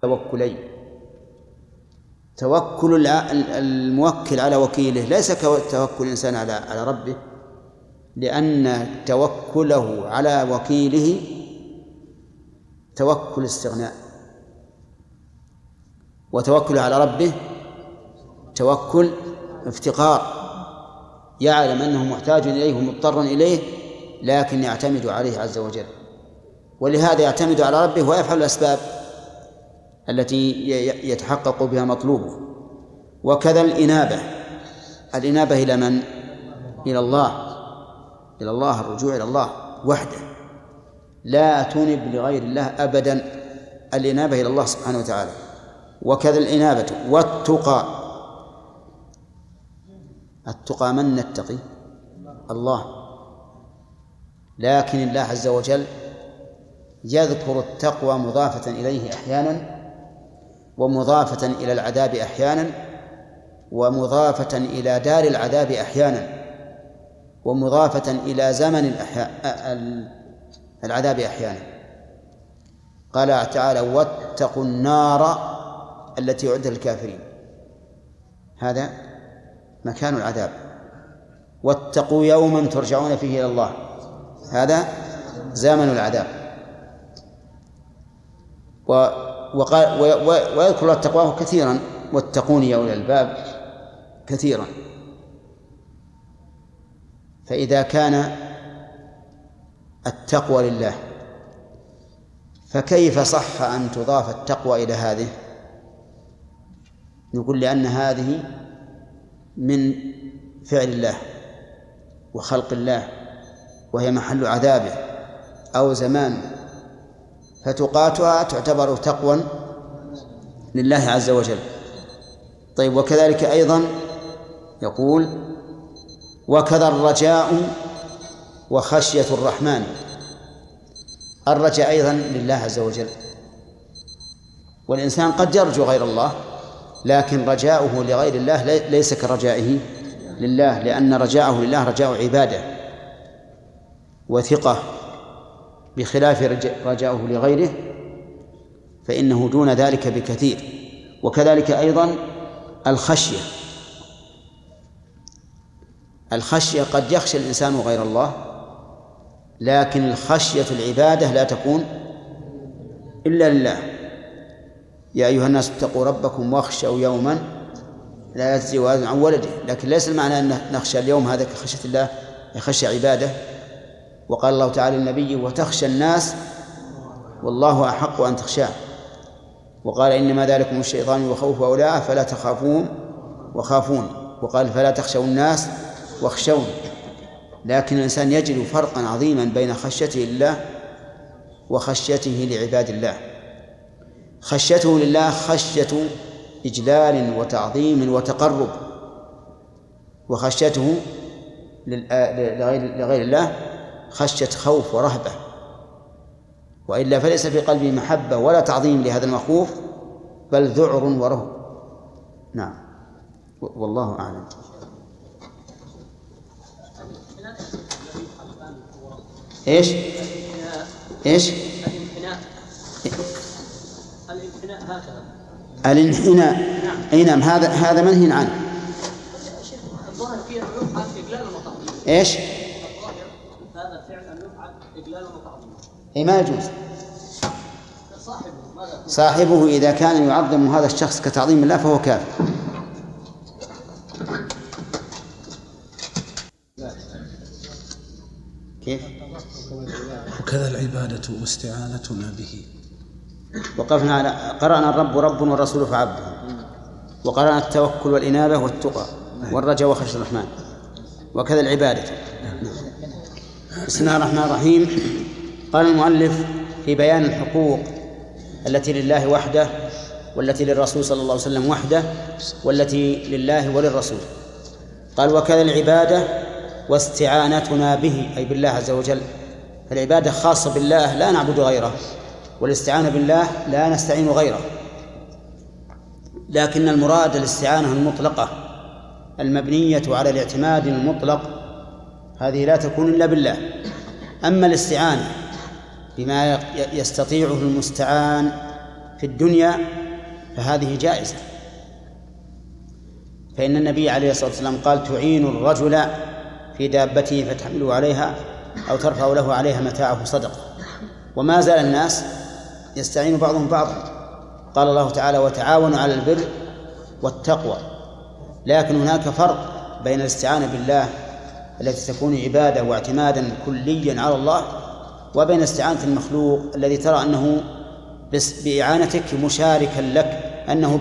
توكلين. توكل الموكل على وكيله ليس كتوكل الإنسان على ربه، لأن توكله على وكيله توكل استغناء، وتوكله على ربه توكل افتقار، يعلم أنه محتاج إليه ومضطر إليه لكن يعتمد عليه عز وجل، ولهذا يعتمد على ربه ويفعل الأسباب التي يتحقق بها مطلوبه. وكذا الإنابة إلى من؟ إلى الله، الرجوع إلى الله وحده، لا تنب لغير الله أبدا، الإنابة إلى الله سبحانه وتعالى. وكذا الإنابة والتقى. التقى من نتقي؟ الله، لكن الله عز وجل يذكر التقوى مضافة إليه أحيانا، ومضافة إلى العذاب أحيانا، ومضافة إلى دار العذاب أحيانا، ومضافة إلى زمن العذاب أحيانا. قال تعالى: واتقوا النار التي أعدت للكافرين، هذا مكان العذاب. واتقوا يوما ترجعون فيه إلى الله، هذا زمن العذاب. ويذكر التقوى كثيرا: واتقوني يا أولي الألباب كثيرا. فإذا كان التقوى لله فكيف صح أن تضاف التقوى إلى هذه؟ نقول لأن هذه من فعل الله وخلق الله، وهي محل عذابه أو زمان، فتقاتها تعتبر تقوى لله عز وجل. طيب، وكذلك أيضا يقول: وكذا الرجاء وخشية الرحمن. الرجاء أيضا لله عز وجل، والإنسان قد يرجو غير الله، لكن رجاؤه لغير الله ليس كرجائه لله، لأن رجاءه لله رجاء عبادة وثقة، بخلاف رجاؤه لغيره فإنه دون ذلك بكثير. وكذلك أيضا الخشية قد يخشى الإنسان غير الله، لكن الخشية العبادة لا تكون إلا لله. يا أيها الناس اتقوا ربكم واخشوا يوما لا يجزي والد عن ولده، لكن ليس المعنى أن نخشى اليوم هذا كخشية الله، خشية عبادة. وقال الله تعالى للنبي: وتخشى الناس والله أحق أن تخشاه. وقال: إنما ذلكم الشيطان يخوف أولياءه فلا تخافوهم وخافون. وقال: فلا تخشوا الناس واخشون. لكن الإنسان يجد فرقا عظيما بين خشيته لله وخشيته لعباد الله. خشيته لله خشية إجلال وتعظيم وتقرب، وخشيته لغير الله خشية خوف ورهبة، وإلا فليس في قلبه محبة ولا تعظيم لهذا المخوف، بل ذعر ورهب. نعم، والله أعلم. إيش الانحناء. أي نعم، هذا منهي عنه. الظاهر فيه أن يفعل إجلال وتعظيم. إيش؟ هذا فعل أن يفعل إجلال وتعظيم. أي ما يجوز. صاحبه إذا كان يعظم هذا الشخص كتعظيم الله فهو كافر. كيف؟ وكذا العبادة واستعانتنا به. وقفنا على قرأنا الرب رب والرسول فعبده، وقرأنا التوكل والإنابة والتقى والرجاء وخشية الرحمن، وكذا العبادة. بسم الله الرحمن الرحيم. قال المؤلف في بيان الحقوق التي لله وحده، والتي للرسول صلى الله عليه وسلم وحده، والتي لله وللرسول. قال: وكذا العبادة واستعانتنا به، أي بالله عز وجل. فالعبادة خاصة بالله لا نعبد غيره، والاستعانة بالله لا نستعين غيره. لكن المراد الاستعانة المطلقة المبنية على الاعتماد المطلق، هذه لا تكون إلا بالله. أما الاستعانة بما يستطيعه المستعان في الدنيا فهذه جائزة، فإن النبي عليه الصلاة والسلام قال: تعين الرجل في دابته فتحمله عليها أو ترفع له عليها متاعه صدقة. وما زال الناس يستعين بعضهم بعضا. قال الله تعالى: وتعاونوا على البر والتقوى. لكن هناك فرق بين الاستعانة بالله التي تكون عبادة واعتمادا كليا على الله، وبين استعانة المخلوق الذي ترى أنه بإعانتك مشاركا لك، أنه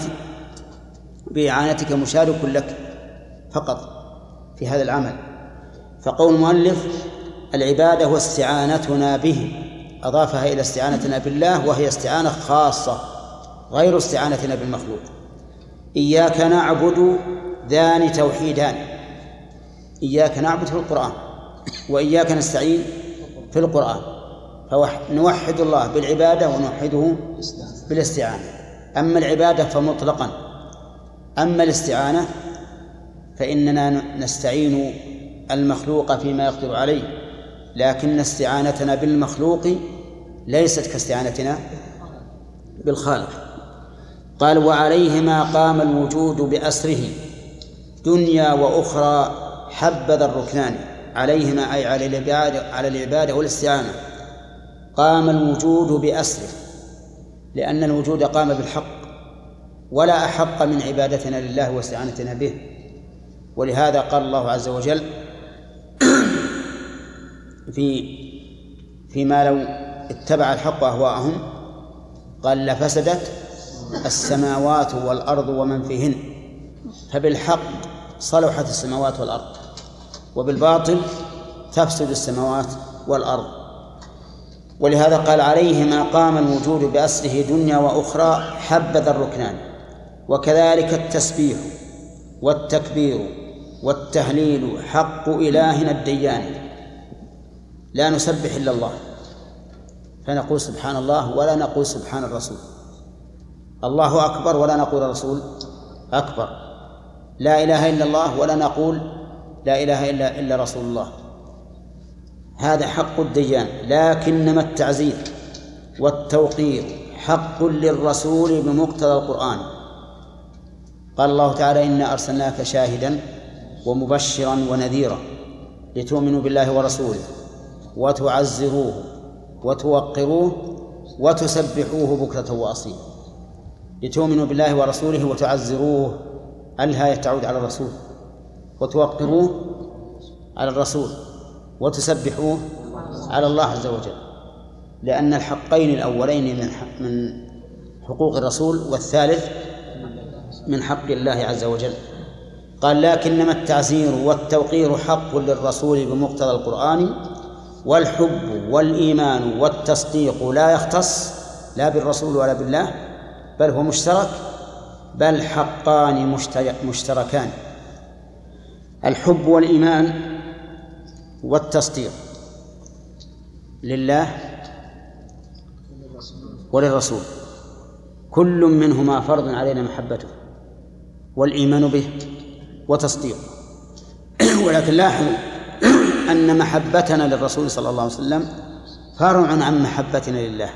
بإعانتك مشارك لك فقط في هذا العمل. فقول المؤلف: العبادة واستعانتنا به، أضافها إلى استعانتنا بالله، وهي استعانة خاصة غير استعانتنا بالمخلوق. إياك نعبد ذان توحيدان، إياك نعبد في القرآن وإياك نستعين في القرآن، فنوحد الله بالعبادة ونوحده بالاستعانة. أما العبادة فمطلقا، أما الاستعانة فإننا نستعين المخلوق فيما يقدر عليه، لكن استعانتنا بالمخلوق ليست كاستعانتنا بالخالق. قال: وعليهما قام الوجود بأسره دنيا وأخرى حبذا الركنان. عليهما أي على العبادة والاستعانة قام الوجود بأسره، لأن الوجود قام بالحق، ولا أحق من عبادتنا لله واستعانتنا به. ولهذا قال الله عز وجل فيما لو اتبع الحق أهواءهم قال: لفسدت السماوات والأرض ومن فيهن. فبالحق صلحت السماوات والأرض، وبالباطل تفسد السماوات والأرض. ولهذا قال: عليهما قام الوجود بأسره دنيا وأخرى حبذا الركنان. وكذلك التسبيح والتكبير والتهليل حق إلهنا الديان. لا نسبح إلا الله، فنقول سبحان الله ولا نقول سبحان الرسول. الله أكبر ولا نقول الرسول أكبر. لا إله إلا الله ولا نقول لا إله إلا رسول الله. هذا حق الديان. لكنما التعزير والتوقير حق للرسول بمقتضى القرآن. قال الله تعالى: إنا أرسلناك شاهدا ومبشرا ونذيرا لتؤمنوا بالله ورسوله وتعزروه وتوقروه وتسبحوه بكرة وأصيلا. لتؤمنوا بالله ورسوله وتعزروه، الها تعود على الرسول، وتوقروه على الرسول، وتسبحوه على الله عز وجل، لأن الحقين الأولين من حقوق الرسول، والثالث من حق الله عز وجل. قال: لكنما التعزير والتوقير حق للرسول بمقتضى القرآن، والحب والإيمان والتصديق لا يختص لا بالرسول ولا بالله، بل هو مشترك، بل حقان مشتركان. الحب والإيمان والتصديق لله وللرسول، كل منهما فرض علينا محبته والإيمان به وتصديقه. ولكن لاحظوا أن محبتنا للرسول صلى الله عليه وسلم فرع عن محبتنا لله.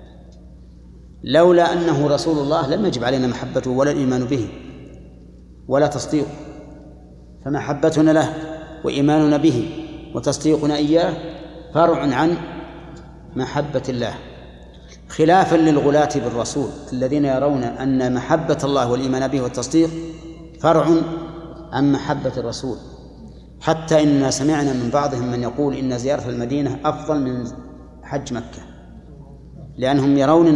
لولا أنه رسول الله لم يجب علينا محبته ولا الإيمان به ولا تصديقه، فمحبتنا له وإيماننا به وتصديقنا إياه فرع عن محبة الله، خلافا للغلاة بالرسول الذين يرون أن محبة الله والإيمان به والتصديق فرع عن محبة الرسول. حتى إننا سمعنا من بعضهم من يقول إن زيارة المدينة أفضل من حج مكة، لأنهم يرون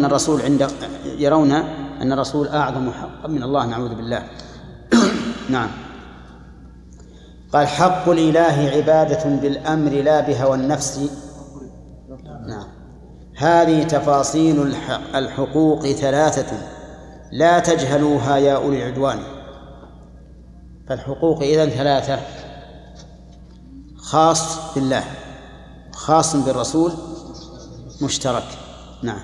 أن الرسول أعظم حقا من الله، نعوذ بالله. نعم. قال: حق الإله عبادة بالأمر لا بهوى النفس. نعم. هذه تفاصيل الحقوق ثلاثة لا تجهلوها يا أولي العدوان. فالحقوق إذن ثلاثة: خاص بالله، خاص بالرسول، مشترك. نعم.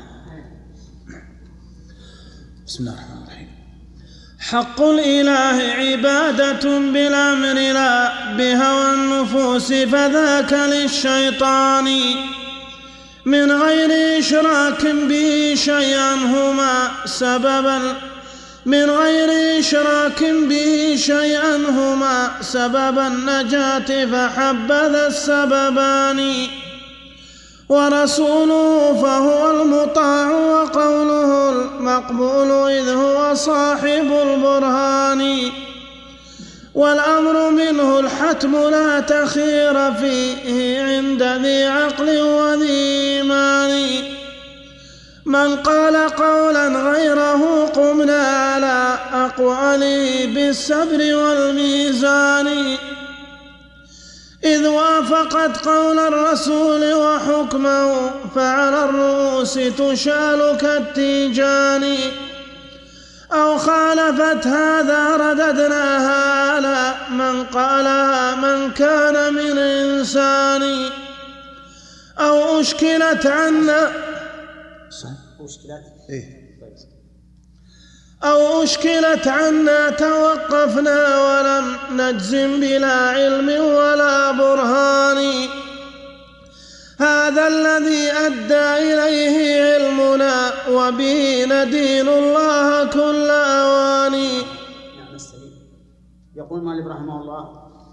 بسم الله الرحمن الرحيم. حق الإله عبادة بالأمر لا بهوى النفوس، فذاك للشيطان من غير إشراك به شيئا هما سبب النجاة فحبذا السببان. ورسوله فهو المطاع وقوله المقبول إذ هو صاحب البرهان. والأمر منه الحتم لا تخير فيه عند ذي عقل وذي إيمان. من قال قولا غيره قمنا على أقواله بالصبر والميزان. إذ وافقت قول الرسول وحكمه فعلى الرؤوس تشال كالتيجان. أو خالفت هذا رددناها على من قالها من كان من إنسان. أو أشكلت عنا توقفنا ولم نجزم بلا علم ولا برهان. هذا الذي أدى إليه علمنا وبه ندين الله كل أواني. يقول مالك رحمه الله: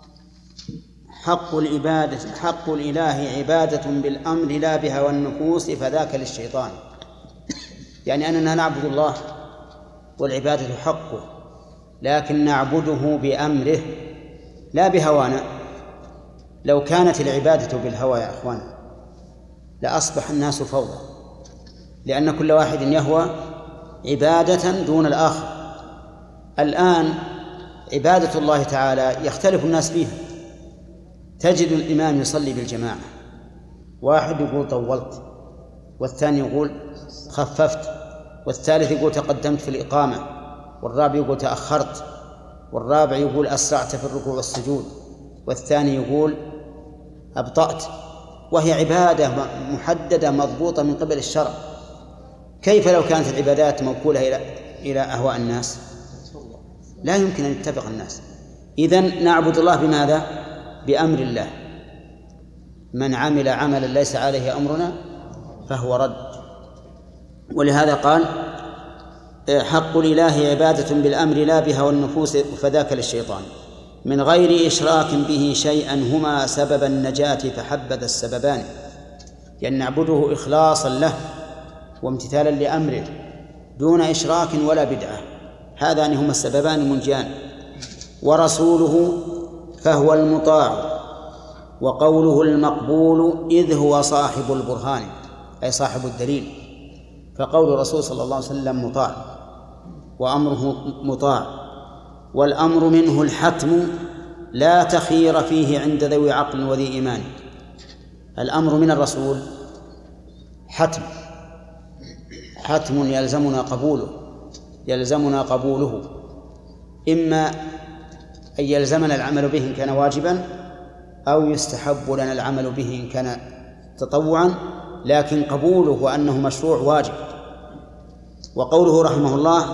حق الإله عبادة بالأمر لا بهوى النفوس فذاك للشيطان. يعني أننا نعبد الله والعبادة حقه، لكن نعبده بأمره لا بهوانا. لو كانت العبادة بالهوى يا أخوان لأصبح الناس فوضى، لأن كل واحد يهوى عبادة دون الآخر. الآن عبادة الله تعالى يختلف الناس فيها. تجد الإمام يصلي بالجماعة، واحد يقول طولت، والثاني يقول خففت، والثالث يقول تقدمت في الإقامة، والرابع يقول تأخرت، والرابع يقول أسرعت في الركوع والسجود، والثاني يقول أبطأت، وهي عبادة محددة مضبوطة من قبل الشرع. كيف لو كانت العبادات موكولة إلى أهواء الناس؟ لا يمكن أن يتفق الناس. إذن نعبد الله بماذا؟ بأمر الله. من عمل عملا ليس عليه أمرنا فهو رد. ولهذا قال: حق الإله عبادة بالأمر لا بهوى النفوس فذاك للشيطان. من غير إشراك به شيئا هما سبب النجاة فحبذا السببان. يعني نعبده إخلاصا له وامتثالا لأمره دون إشراك ولا بدعة، هذان هما السببان المنجيان. ورسوله فهو المطاع وقوله المقبول إذ هو صاحب البرهان، أي صاحب الدليل. فقول الرسول صلى الله عليه وسلم مطاع وأمره مطاع، والأمر منه الحتم لا تخير فيه عند ذوي عقل وذي إيمان. الأمر من الرسول حتم يلزمنا قبوله، إما أن يلزمنا العمل به إن كان واجبا، أو يستحب لنا العمل به إن كان تطوعا، لكن قبوله وأنه مشروع واجب. وقوله رحمه الله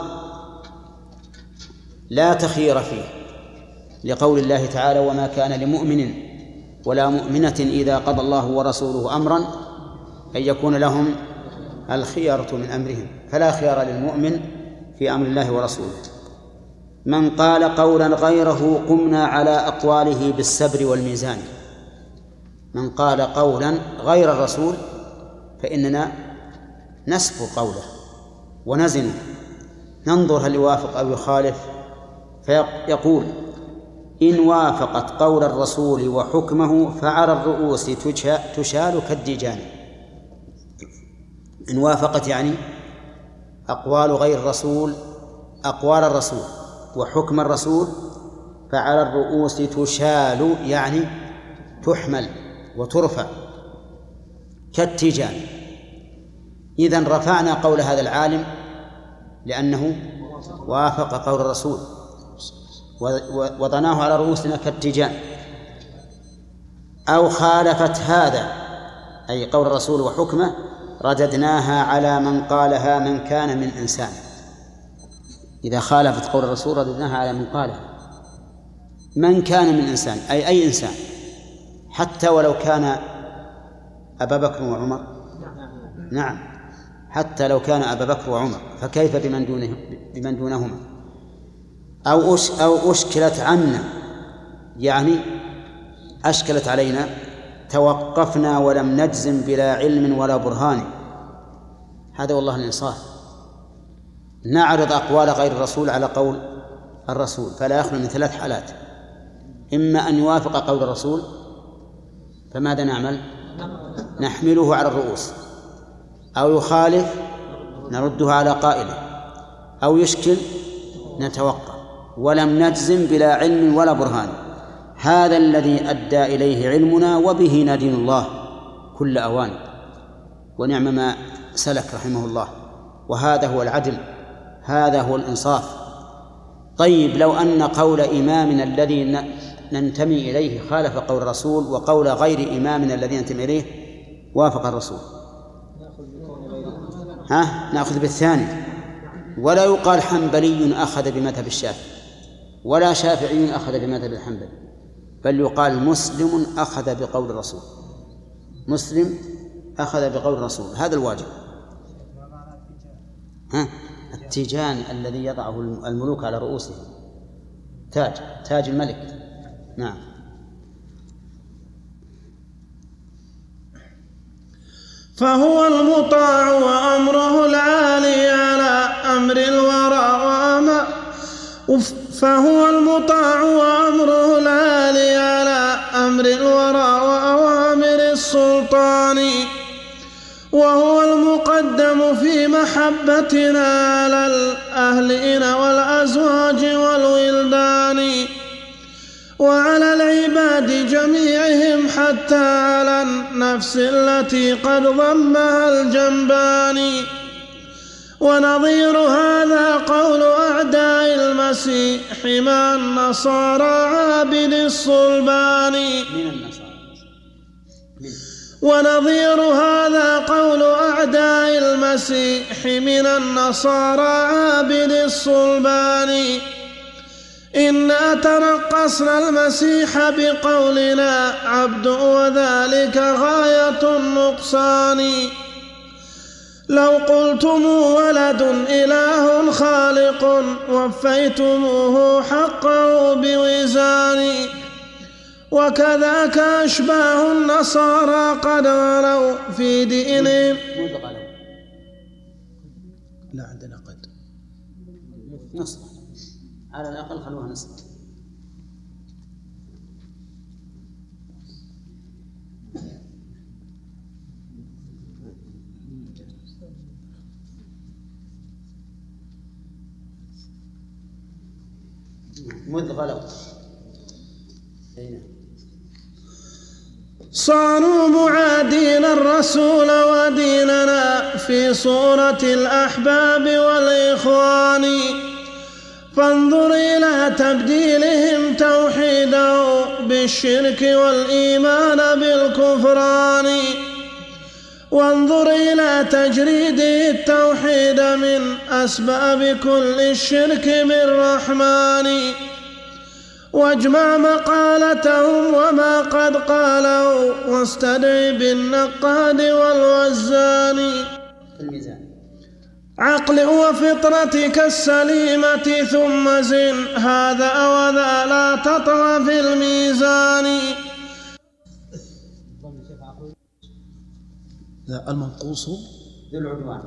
لا تخير فيه، لقول الله تعالى: وما كان لمؤمن ولا مؤمنة إذا قضى الله ورسوله أمرا أن يكون لهم الخيرة من أمرهم. فلا خيار للمؤمن في أمر الله ورسوله. من قال قولا غيره قمنا على أقواله بالصبر والميزان. من قال قولا غير الرسول فإننا نسبر قوله ونزنه، ننظر هل يوافق أو يخالف. فيقول: إن وافقت قول الرسول وحكمه فعلى الرؤوس تشال كالديجان. إن وافقت يعني أقوال غير الرسول أقوال الرسول وحكم الرسول، فعلى الرؤوس تشال يعني تحمل وترفع كالتيجان. إذن رفعنا قول هذا العالم لأنه وافق قول الرسول، وضناه على رؤوسنا كالتيجان. أو خالفت هذا أي قول الرسول وحكمه رددناها على من قالها من كان من إنسان. إذا خالفت قول الرسول رددناها على من قالها من كان من إنسان، أي إنسان، حتى ولو كان أبا بكر وعمر نعم، حتى لو كان أبا بكر وعمر، فكيف بمن دونهما؟ أو أشكلت عنا، يعني أشكلت علينا، توقفنا ولم نجزم بلا علم ولا برهان. هذا والله الإنصاف. نعرض أقوال غير الرسول على قول الرسول، فلا يخلو من 3 حالات: إما أن يوافق قول الرسول فماذا نعمل؟ نحمله على الرؤوس، أو يخالف نرده على قائله، أو يشكل نتوقف ولم نجزم بلا علم ولا برهان. هذا الذي أدى إليه علمنا، وبه ندين الله كل أوان، ونعم ما سلك رحمه الله. وهذا هو العدل، هذا هو الإنصاف. طيب، لو أن قول إمامنا الذي ننتمي إليه خالف قول الرسول، وقول غير إمامنا الذي ننتمي إليه وافق الرسول، نأخذ بالثاني. ولا يقال حنبلي أخذ بمذهب الشافعي، ولا شافعي أخذ بمذهب الحنبلي، بل يقال مسلم أخذ بقول الرسول، مسلم أخذ بقول الرسول. هذا الواجب. التيجان الذي يضعه الملوك على رؤوسهم، تاج الملك. نعم. فهو المطاع وأمره العالي على أمر الورى فهو المطاع وأمره العالي على أمر الورى وأوامر السلطان، وهو المقدم في محبتنا على الأهلين والأزواج والولدان، وعلى العباد جميعهم، حتى على النفس التي قد ضمها الجنبان. ونظير هذا قول أعداء المسيح مع النصارى عابد الصلبان. ونظير هذا قول أعداء المسيح من النصارى عابد الصلبان. إنا تنقصنا المسيح بقولنا عبد، وذلك غاية النقصان. لو قلتم ولد إله خالق، وفيتموه حقه بوزان. وكذاك أشباه النصارى قد غلوا في دينهم. لا عندنا قد نصف، على الأقل خلوها نصف. مذ غلوا. صاروا معادين الرسول وديننا في صورة الأحباب والإخوان. فانظر إلى تبديلهم توحيده بالشرك والإيمان بالكفران. وانظر إلى تجريده التوحيد من أسباب كل الشرك بالرحمن. واجمع مقالتهم وما قد قالوا، واستدعي بالنقاد والوزان. عقل وفطرتك السليمة، ثم زن هذا وذا لا تطغى في الميزان. المنقوص ذو العدوان.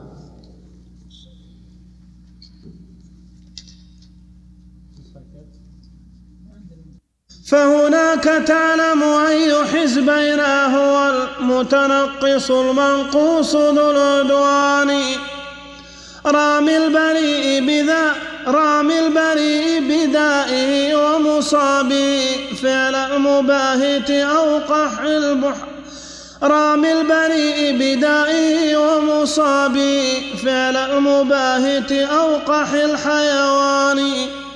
فهناك تعلم أي حزبين هو المتنقص المنقوص ذو العدوان. رامي البريء بدائه ومصابه فعل المباهت أو قح رامي البريء بدائه ومصابه فعل المباهت أو قح الحيوان.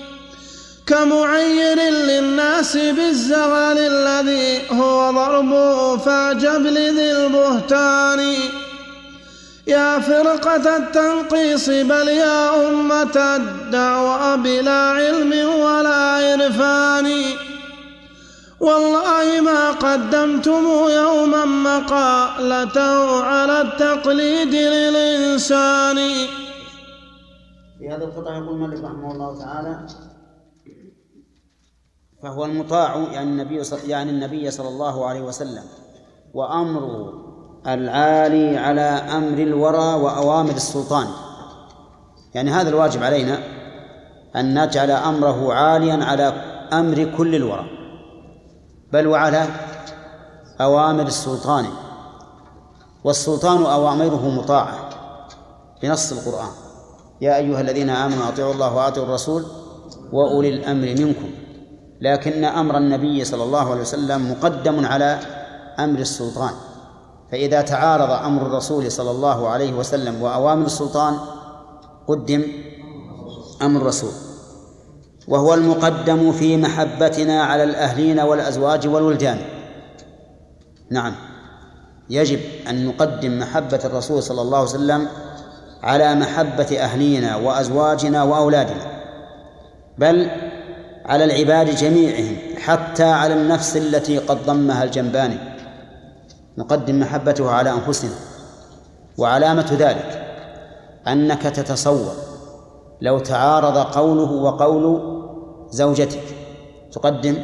كمعير للناس بالزغل الذي هو ضربه فاعجب لذي البهتان. يا فرقة التنقيص بل يا أمة الدعوة بلا علم ولا عرفان. والله ما قدمتم يوما مقالته على التقليد للإنسان. في هذا القطع يقول المؤلف رحمه الله تعالى: فهو المطاع يعني النبي صلى الله عليه وسلم، وأمره العالي على أمر الورى وأوامر السلطان. يعني هذا الواجب علينا أن نجعل أمره عاليا على أمر كل الورى، بل وعلى أوامر السلطان. والسلطان أوامره مطاعة بنص القرآن: يا أيها الذين آمنوا أطيعوا الله وأطيعوا الرسول وأولي الأمر منكم. لكن أمر النبي صلى الله عليه وسلم مقدم على أمر السلطان، فإذا تعارض أمر الرسول صلى الله عليه وسلم وأوامر السلطان قدم أمر الرسول. وهو المقدم في محبتنا على الأهلين والأزواج والولدان. نعم، يجب أن نقدم محبة الرسول صلى الله عليه وسلم على محبة أهلينا وأزواجنا وأولادنا، بل على العباد جميعهم، حتى على النفس التي قد ضمها الجنبان نقدم محبته على أنفسنا. وعلامة ذلك أنك تتصور لو تعارض قوله وقول زوجتك تقدم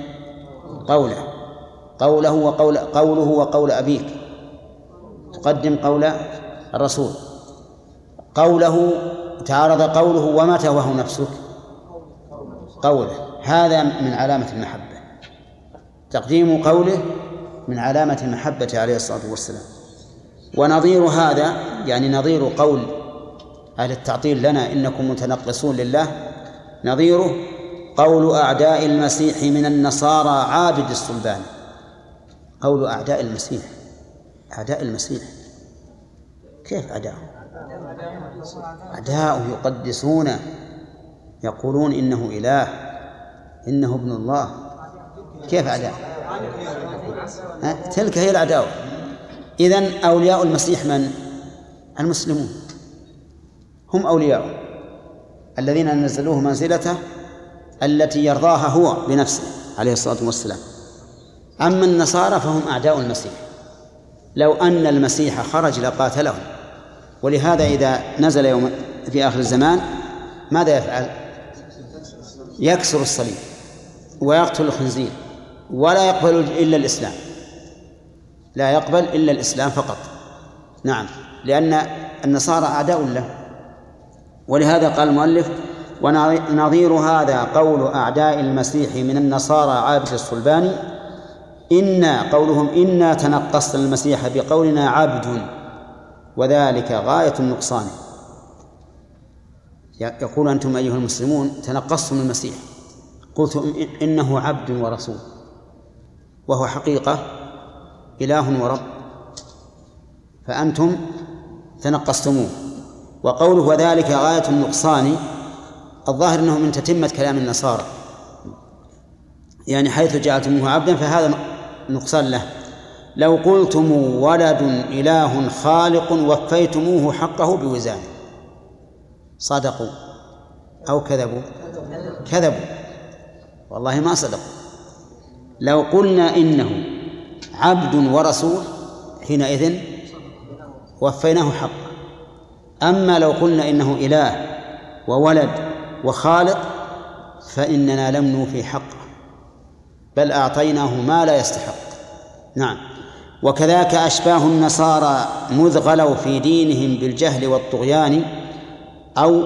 قوله وقول أبيك تقدم قول الرسول. قوله تعارض قوله وما تهواه نفسك قوله، هذا من علامة المحبة. تقديم قوله من علامة المحبة عليه الصلاة والسلام. ونظير هذا يعني نظير قول أهل التعطيل لنا إنكم متنقصون لله، نظيره قول أعداء المسيح من النصارى عابد الصلبان. قول أعداء المسيح، أعداء المسيح كيف أعداءه يقدسونه، يقولون إنه إله، إنه ابن الله. كيف أعداء؟ تلك هي الأعداء. إذن أولياء المسيح من؟ المسلمون هم أولياء الذين نزلوه منزلته التي يرضاها هو بنفسه عليه الصلاة والسلام. أما النصارى فهم أعداء المسيح، لو أن المسيح خرج لقاتلهم. ولهذا إذا نزل يوم في آخر الزمان ماذا يفعل؟ يكسر الصليب ويقتل الخنزير، ولا يقبل إلا الإسلام، لا يقبل إلا الإسلام فقط. نعم، لأن النصارى أعداء له. ولهذا قال المؤلف: ونظير هذا قول أعداء المسيح من النصارى عابد الصلبان، قولهم إنا تنقصنا المسيح بقولنا عبد، وذلك غاية النقصان. يقول أنتم أيها المسلمون تنقصتم المسيح، قلتم إنه عبد ورسول، وهو حقيقة إله ورب، فأنتم تنقصتموه. وقوله وذلك غاية النقصان الظاهر أنه من تتمة كلام النصارى، يعني حيث جعلتموه عبدا فهذا نقصان له. لو قلتم ولد إله خالق وفيتموه حقه بوزانه، صدقوا أو كذبوا والله ما صدقوا. لو قلنا إنه عبد ورسول حينئذ وفيناه حقه. أما لو قلنا إنه إله وولد وخالق فإننا لم نوفي حقه، بل أعطيناه ما لا يستحق. نعم. وكذاك أشباه النصارى مذ غلوا في دينهم بالجهل والطغيان، أو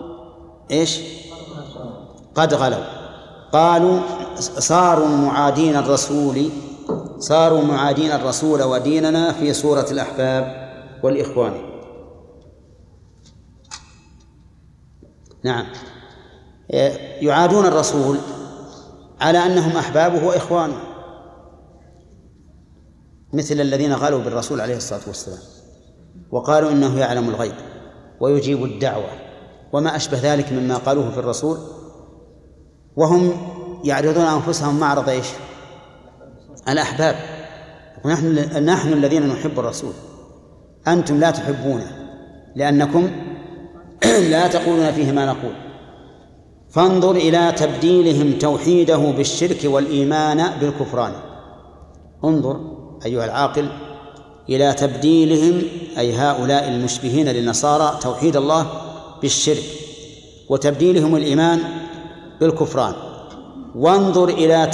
قد غلوا، قالوا صاروا معادين الرسول وديننا في صورة الأحباب والإخوان. نعم، يعادون الرسول على أنهم أحبابه وإخوانه، مثل الذين غالوا بالرسول عليه الصلاة والسلام وقالوا إنه يعلم الغيب ويجيب الدعوة وما أشبه ذلك مما قالوه في الرسول، وهم يعرضون أنفسهم معرض الأحباب. نحن الذين نحب الرسول، أنتم لا تحبونه لأنكم لا تقولون فيه ما نقول. فانظر إلى تبديلهم توحيده بالشرك والإيمان بالكفران. انظر أيها العاقل إلى تبديلهم، أي هؤلاء المشبهين للنصارى، توحيد الله بالشرك، وتبديلهم الإيمان بالكفران. وانظر إلى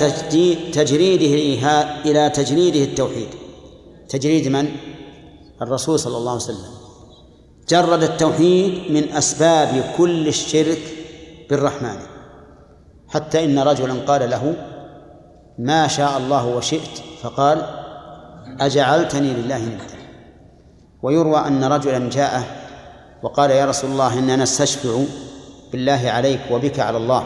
تجريده التوحيد. تجريد من؟ الرسول صلى الله عليه وسلم جرد التوحيد من أسباب كل الشرك بالرحمن، حتى إن رجلا قال له: ما شاء الله وشئت، فقال: أجعلتني لله ندا. ويروى أن رجلا جاءه وقال: يا رسول الله، إننا نستشفع بالله عليك وبك على الله.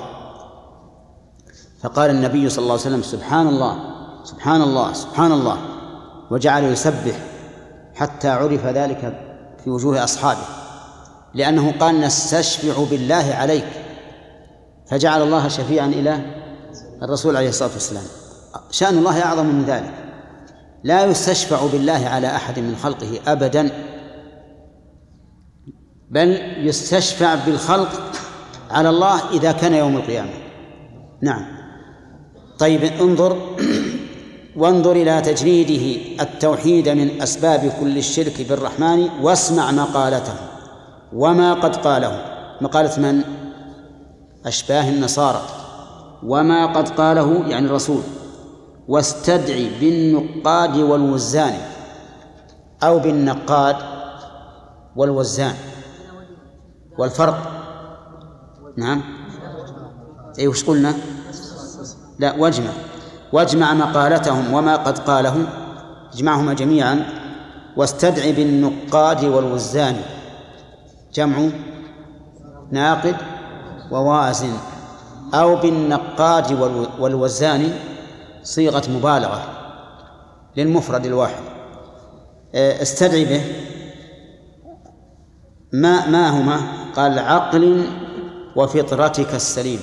فقال النبي صلى الله عليه وسلم: سبحان الله سبحان الله سبحان الله، وجعل يسبح حتى عرف ذلك في وجوه أصحابه، لأنه قال: نستشفع بالله عليك، فجعل الله شفيعا إلى الرسول عليه الصلاة والسلام. شأن الله أعظم من ذلك، لا يستشفع بالله على أحد من خلقه أبدا، بل يستشفع بالخلق على الله إذا كان يوم القيامة. نعم. طيب، وانظر إلى تجريده التوحيد من أسباب كل الشرك بالرحمن، واسمع مقالته وما قد قاله. مقالة من؟ أشباه النصارى. وما قد قاله يعني الرسول. واستدعي بالنقاد والوزان، أو بالنقاد والوزان، والفرق. نعم. أي وش قلنا؟ لا، واجمع مقالتهم وما قد قاله، اجمعهما جميعا. واستدعي بالنقاد والوزان، جمع ناقد ووازن، أو بالنقاد والوزان صيغة مبالغة للمفرد الواحد. استدعي به ما هما؟ قال: عقل وفطرتك السليمة.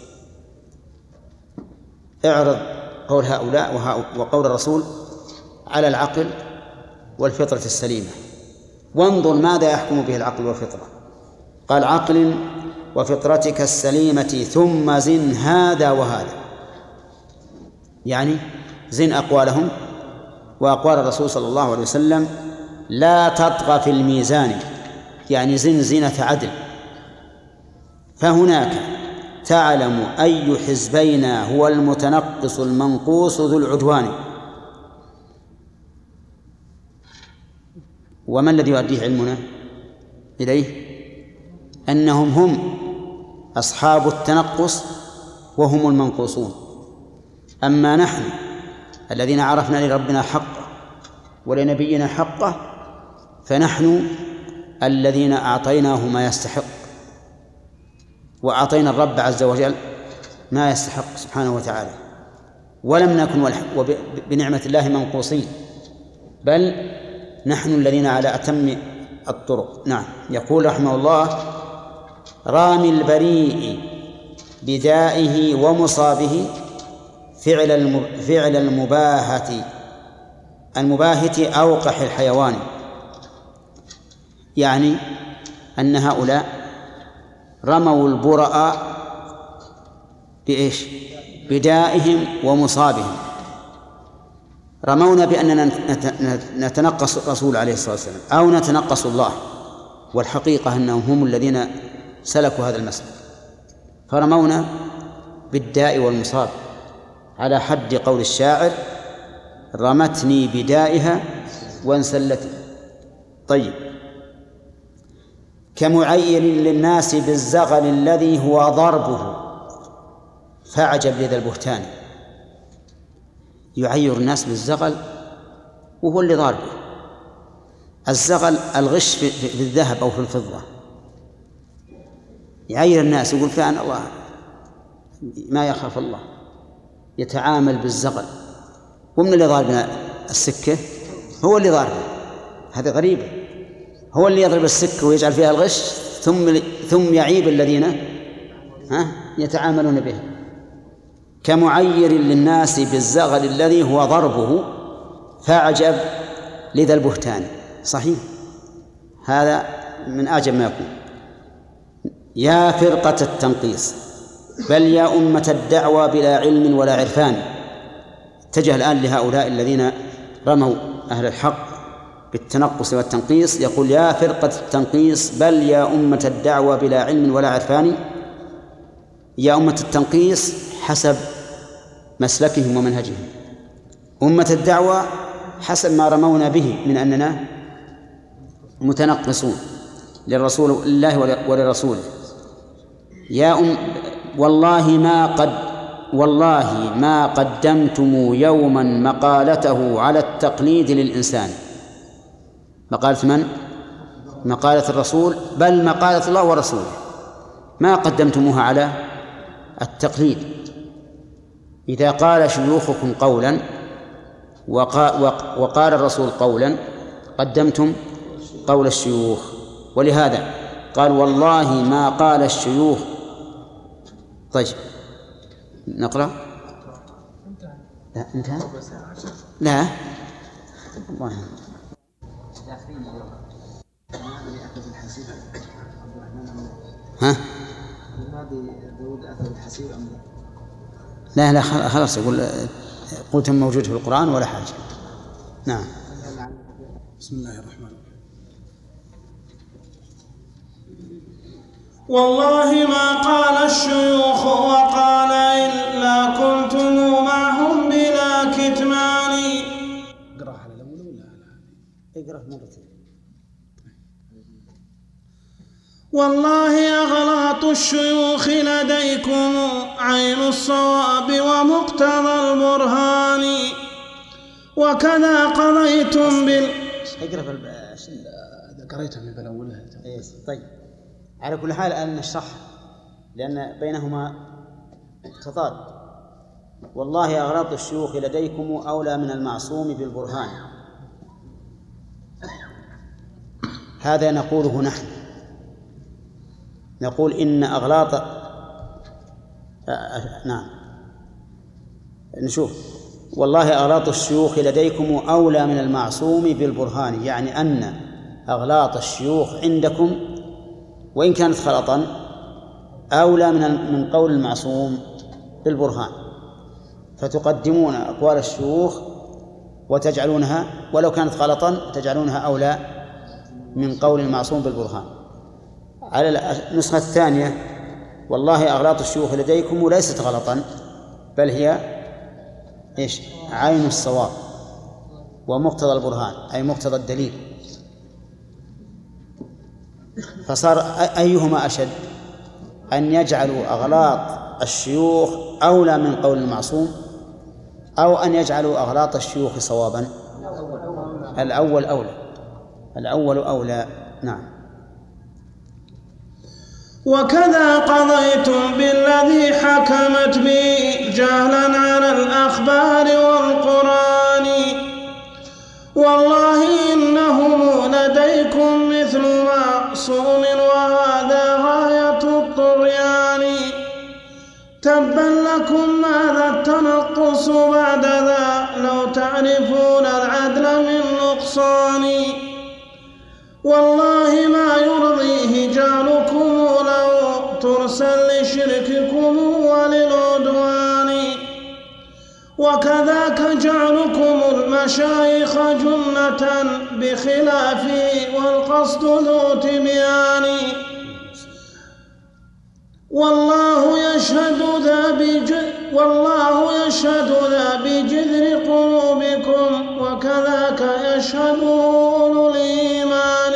اعرض قول هؤلاء وقول الرسول على العقل والفطرة السليمة، وانظر ماذا يحكم به العقل والفطرة. قال: عقل وفطرتك السليمة ثم زن هذا وهذا، يعني زن أقوالهم وأقوال الرسول صلى الله عليه وسلم، لا تطغى في الميزان، يعني زن زينة عدل. فهناك تعلم أي حزبينا هو المتنقص المنقوص ذو العدوان. وما الذي يؤديه علمنا إليه؟ أنهم هم أصحاب التنقص وهم المنقوصون. أما نحن الذين عرفنا لربنا حقه ولنبينا حقه، فنحن الذين أعطيناه ما يستحق، وأعطينا الرب عز وجل ما يستحق سبحانه وتعالى، ولم نكن بنعمة الله منقوصين، بل نحن الذين على أتم الطرق. نعم. يقول رحمه الله: رامي البريء بدائه ومصابه فعل المباهة أوقح الحيوان. يعني أن هؤلاء رموا البرأ بإيش؟ بدائهم ومصابهم. رمونا بأننا نتنقص الرسول عليه الصلاة والسلام أو نتنقص الله، والحقيقة أنهم هم الذين سلكوا هذا المسلك، فرمونا بالداء والمصاب، على حد قول الشاعر: رمتني بدائها وانسلتني. طيب، كمعير للناس بالزغل الذي هو ضربه، فاعجب لذا البهتان. يعير الناس بالزغل وهو اللي ضاربه. الزغل الغش في الذهب أو في الفضة. يعير الناس يقول فعلا الله ما يخاف الله، يتعامل بالزغل. ومن اللي ضاربنا السكة؟ هو اللي ضاربه. هذا غريبة. هو اللي يضرب السكة ويجعل فيها الغش، ثم يعيب الذين يتعاملون به. كمعير للناس بالزغل الذي هو ضربه، فاعجب لذا البهتان. صحيح، هذا من أعجب ما يكون. يا فرقة التنقيص، بل يا أمة الدعوى بلا علم ولا عرفان. اتجه الآن لهؤلاء الذين رموا أهل الحق بالتنقص والتنقيص، يقول يا فرقة التنقيص بل يا أمة الدعوى بلا علم ولا عرفان. يا أمة التنقيص حسب مسلكهم ومنهجهم، أمة الدعوة حسب ما رمونا به من أننا متنقصون للرسول الله ولرسوله. والله ما قدمتم يوما مقالته على التقليد للإنسان. مقالة من؟ مقالة الرسول، بل مقالة الله ورسوله، ما قدمتموها على التقليد. إذا قال شيوخكم قولا وقال الرسول قولا قدمتم قول الشيوخ. ولهذا قال والله ما قال الشيوخ. طيب نقرأ. لا انتهى. لا الله. ها لا خلاص يقول قلت موجود في القرآن ولا حاجة. نعم. بسم الله الرحمن الرحيم. والله ما قال الشيوخ وقال إلا كنتم معهم بلا كتمان. اقرأ على الأول ولا على اقرأ مرتين. والله أغلاط الشيوخ لديكم عين الصواب ومقتضى البرهان، وكذا قضيتم اقرأ قريتها من الأول. طيب على كل حال أن نشرح لأن بينهما تضاد. والله أغلاط الشيوخ لديكم أولى من المعصوم بالبرهان، هذا نقوله نحن، نقول إن أغلاط نعم نشوف. والله أغلاط الشيوخ لديكم أولى من المعصوم بالبرهان، يعني أن أغلاط الشيوخ عندكم وإن كانت خلطا أولى من قول المعصوم بالبرهان، فتقدمون أقوال الشيوخ وتجعلونها ولو كانت غلطا تجعلونها أولى من قول المعصوم بالبرهان. على النسخة الثانية والله أغلاط الشيوخ لديكم ليست غلطا بل هي إيش؟ عين الصواب ومقتضى البرهان أي مقتضى الدليل. فصار أيهما أشد، أن يجعلوا أغلاط الشيوخ أولى من قول المعصوم أو أن يجعلوا أغلاط الشيوخ صوابا؟ الأول أولى، الأول أولى. نعم. وكذا قضيتم بالذي حكمت به جهلا على الأخبار والقرآن، والله إنهم لديكم مثل معصوم وهذا غاية الطغيان. تبا لكم ماذا التنقص بعد ذا لو تعرفون العدل من نقصان. والله ما يرضيه جعلكم لو ترسل لشرككم وللعدوان، وكذاك جعلكم المشايخ جنة بخلافه والقصد ذو تبيان. والله يشهد ذا بجذر قلوبكم وكذاك يشهد أولو الإيمان.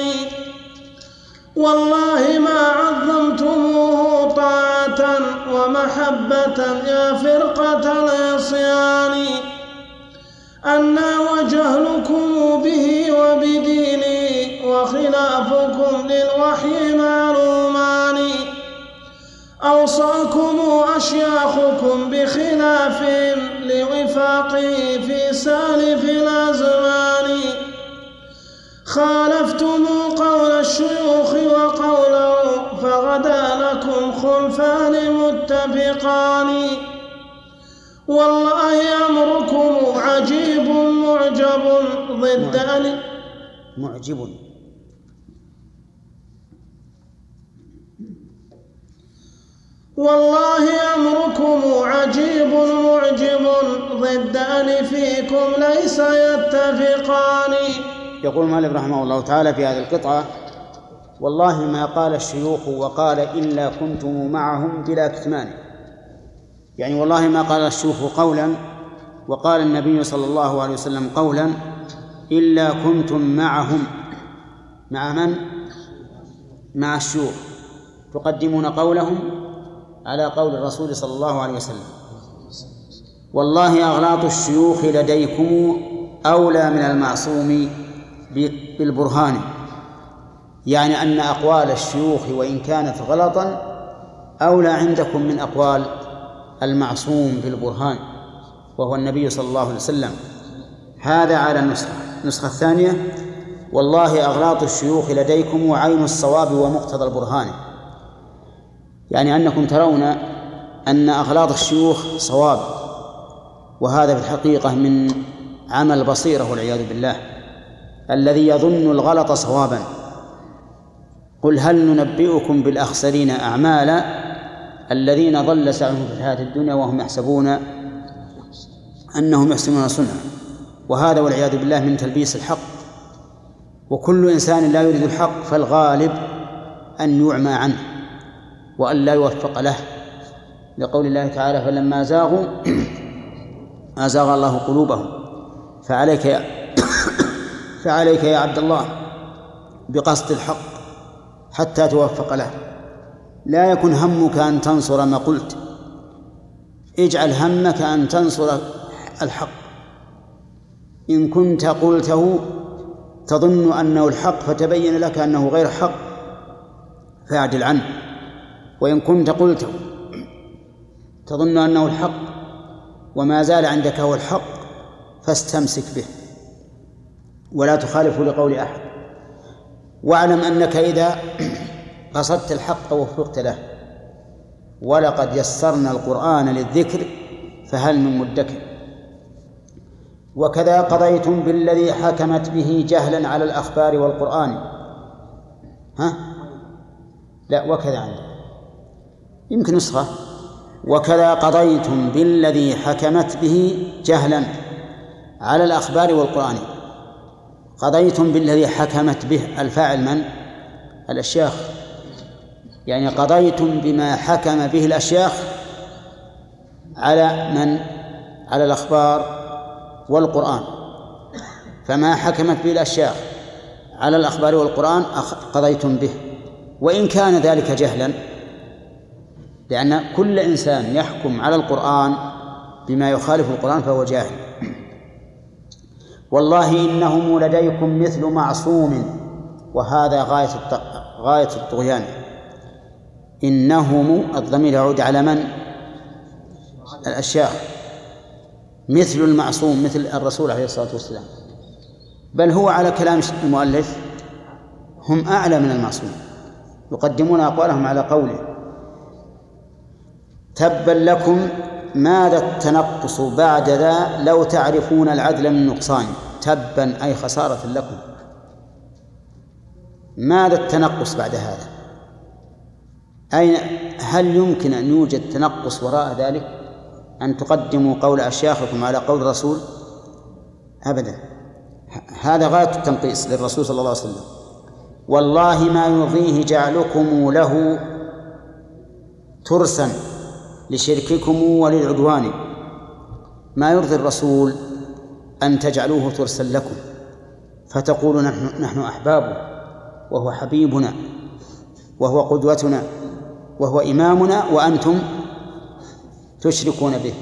والله ما عظمتموه طاعة ومحبة يا فرقة العصيان، أنا وجهلكم به وبدينه وخلافكم للوحي معلومان. أوصاكم أشياخكم بخلافهم لوفاقه في سالف الأزمان. خالفتم قول الشيوخ وقوله فغدا لكم خلفان متفقان. والله أمركم عجيب معجب ضد معجب. والله أمركم عجيب معجب ضدان فيكم ليس يتفقان. يقول مالك رحمه الله تعالى في هذه القطعة: والله ما قال الشيوخ وقال إلا كنتم معهم بلا كتمان. يعني والله ما قال الشيوخ قولا وقال النبي صلى الله عليه وسلم قولا إلا كنتم معهم. مع من؟ مع الشيوخ، تقدمون قولهم على قول الرسول صلى الله عليه وسلم. والله أغلاط الشيوخ لديكم أولى من المعصوم بالبرهان. يعني أن أقوال الشيوخ وإن كانت غلطا أولى عندكم من أقوال المعصوم بالبرهان وهو النبي صلى الله عليه وسلم. هذا على النسخة الثانية: والله أغلاط الشيوخ لديكم وعين الصواب ومقتضى البرهان. يعني أنكم ترون أن أغلاط الشيوخ صواب، وهذا في الحقيقة من عمى البصيرة والعياذ بالله، الذي يظن الغلط صوابا. قل هل ننبئكم بالأخسرين أعمالا الذين ضل سعيهم في الحياة الدنيا وهم يحسبون أنهم يحسنون صنعا. وهذا والعياذ بالله من تلبيس الحق، وكل إنسان لا يريد الحق فالغالب أن يعمى عنه وأن لا يوفق له، لقول الله تعالى: فلما زاغوا أزاغ الله قلوبهم. فعليك يا عبد الله بقصد الحق حتى توفق له. لا يكن همك أن تنصر ما قلت، اجعل همك أن تنصر الحق. إن كنت قلته تظن أنه الحق فتبين لك أنه غير حق فاعدل عنه، وإن كنت قلته تظن أنه الحق وما زال عندك هو الحق فاستمسك به ولا تخالفه لقول أحد. واعلم أنك إذا قصدت الحق وفقت له. ولقد يسرنا القرآن للذكر فهل من مدكر. وكذا قضيتم بالذي حكمت به جهلا على الأخبار والقرآن. لا، وكذا عندك يمكن نسخة: وكذا قضيتم بالذي حكمت به جهلا على الأخبار والقرآن. قضيتم بالذي حكمت به، الفاعل من؟ الأشياخ. يعني قضيتم بما حكم به الأشياخ على من؟ على الأخبار والقرآن. فما حكمت به الأشياخ على الأخبار والقرآن قضيتم به، وإن كان ذلك جهلا، لأن كل إنسان يحكم على القرآن بما يخالف القرآن فهو جاهل. والله إنهم لديكم مثل معصوم، وهذا غاية الطغيان. إنهم الضمير يعود على من؟ الأشياخ. مثل المعصوم، مثل الرسول عليه الصلاة والسلام، بل هو على كلام المؤلف هم أعلى من المعصوم، يقدمون أقوالهم على قوله. تبا لكم ماذا التنقص بعد ذا لو تعرفون العدل من نقصان. تبا أي خسارة لكم. ماذا التنقص بعد هذا؟ أين هل يمكن أن يوجد تنقص وراء ذلك؟ أن تقدموا قول أشياخكم على قول الرسول؟ أبدا، هذا غاية التنقيص للرسول صلى الله عليه وسلم. والله ما يرضيه جعلكم له ترسا لشرككم وللعدوان. ما يرضي الرسول أن تجعلوه ترسا لكم فتقولوا نحن أحبابه وهو حبيبنا وهو قدوتنا وهو إمامنا، وأنتم تشركون به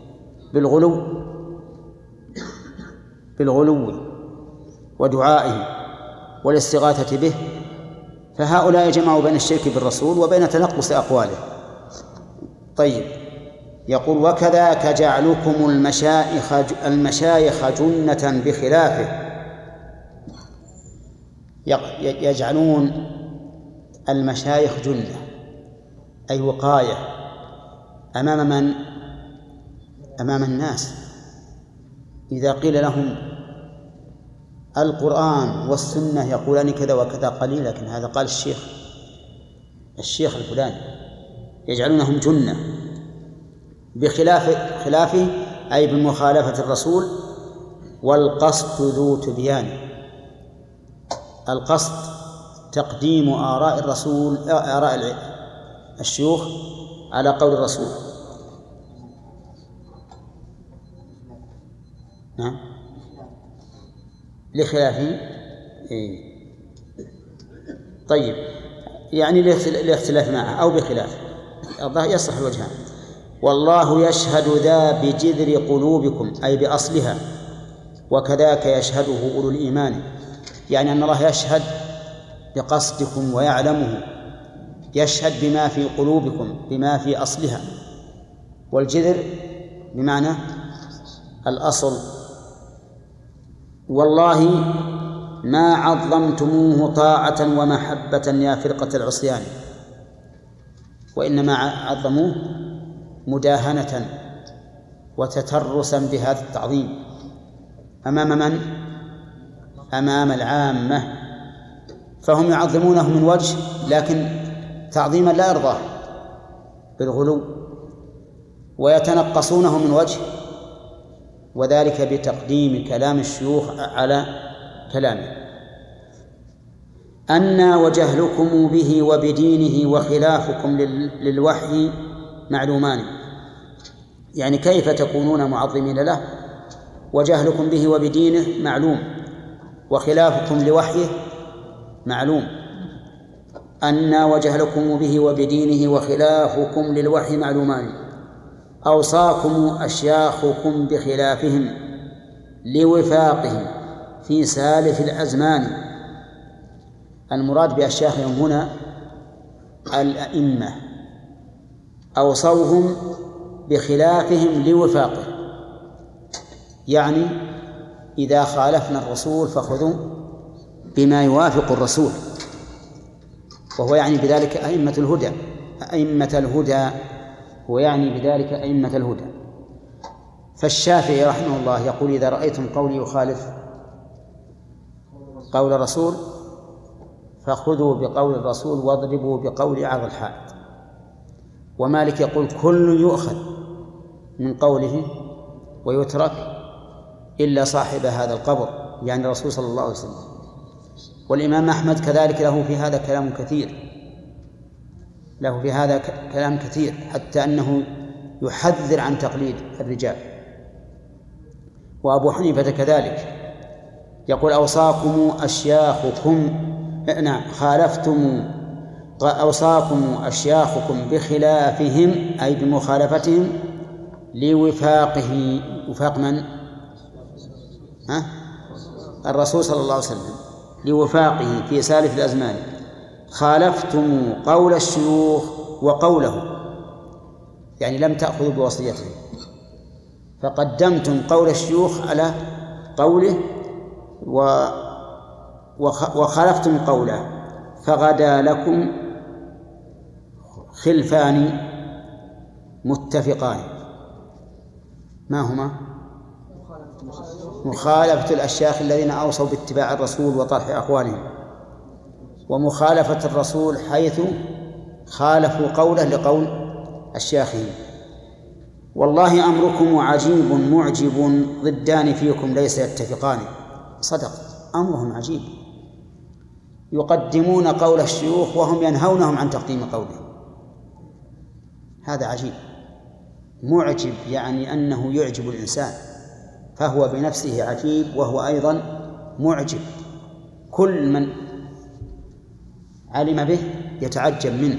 بالغلو ودعائه والاستغاثة به. فهؤلاء جمعوا بين الشرك بالرسول وبين تنقص أقواله. طيب، يقول: وكذاك جعلكم المشايخ جنة بخلافه. يجعلون المشايخ جنة أي وقاية أمام من؟ أمام الناس. إذا قيل لهم القرآن والسنة يقولان كذا وكذا قليل، لكن هذا قال الشيخ الفلاني، يجعلونهم جنة، خلافه أي بمخالفة الرسول. والقصد ذو تبيان، القصد تقديم آراء الرسول، آراء الشيوخ على قول الرسول. نعم لخلافه. طيب يعني الاختلاف معه أو بخلافه يصح الوجهان. والله يشهد ذا بجذر قلوبكم أي بأصلها، وكذاك يشهده أولو الإيمان، يعني أن الله يشهد بقصدكم ويعلمه، يشهد بما في قلوبكم بما في أصلها. والجذر بمعنى الأصل. والله ما عظمتموه طاعة ومحبة يا فرقة العصيان، وإنما عظموه مداهنة وتترسا بهذا التعظيم أمام من؟ أمام العامة، فهم يعظمونه من وجه لكن تعظيما لا يرضاه بالغلو، ويتنقصونه من وجه، وذلك بتقديم كلام الشيوخ على كلامه. أن وجهلكم به وبدينه وخلافكم للوحي معلومان، يعني كيف تكونون معظمين له وجهلكم به وبدينه معلوم، وخلافكم لوحيه معلوم. أن وجهلكم به وبدينه وخلافكم للوحي معلومان. أوصاكم أشياخكم بخلافهم لوفاقهم في سالف الأزمان. المراد بأشياخهم هنا الأئمة، أوصوهم بخلافهم لوفاقه، يعني إذا خالفنا الرسول فخذوا بما يوافق الرسول، وهو يعني بذلك أئمة الهدى، أئمة الهدى، ويعني بذلك أئمة الهدى. فالشافعي رحمه الله يقول: إذا رأيتم قولي يخالف قول الرسول فخذوا بقول الرسول واضربوا بقول عرض الحائط. ومالك يقول: كل يؤخذ من قوله ويترك إلا صاحب هذا القبر، يعني الرسول صلى الله عليه وسلم. والإمام أحمد كذلك له في هذا كلام كثير، حتى أنه يحذر عن تقليد الرجال. وأبو حنيفة كذلك يقول: أوصاكم أشياخكم، أوصاكم أشياخكم بخلافهم أي بمخالفتهم لوفاقه. وفاق من؟ الرسول صلى الله عليه وسلم، لوفاقه في سالف الأزمان. خالفتم قول الشيوخ وقوله، يعني لم تأخذوا بوصيته، فقدمتم قول الشيوخ على قوله وخالفتم قوله، فغدا لكم خلفان متفقان. ما هما؟ مخالفة الأشياخ الذين أوصوا باتباع الرسول وطرح أقوالهم، ومخالفة الرسول حيث خالفوا قوله لقول أشياخهم. والله أمركم عجيب معجب، ضدان فيكم ليس يتفقان. صدق، أمرهم عجيب، يقدمون قول الشيوخ وهم ينهونهم عن تقديم قولهم. هذا عجيب. معجب يعني أنه يعجب الإنسان، فهو بنفسه عجيب وهو أيضا معجب، كل من علم به يتعجب منه.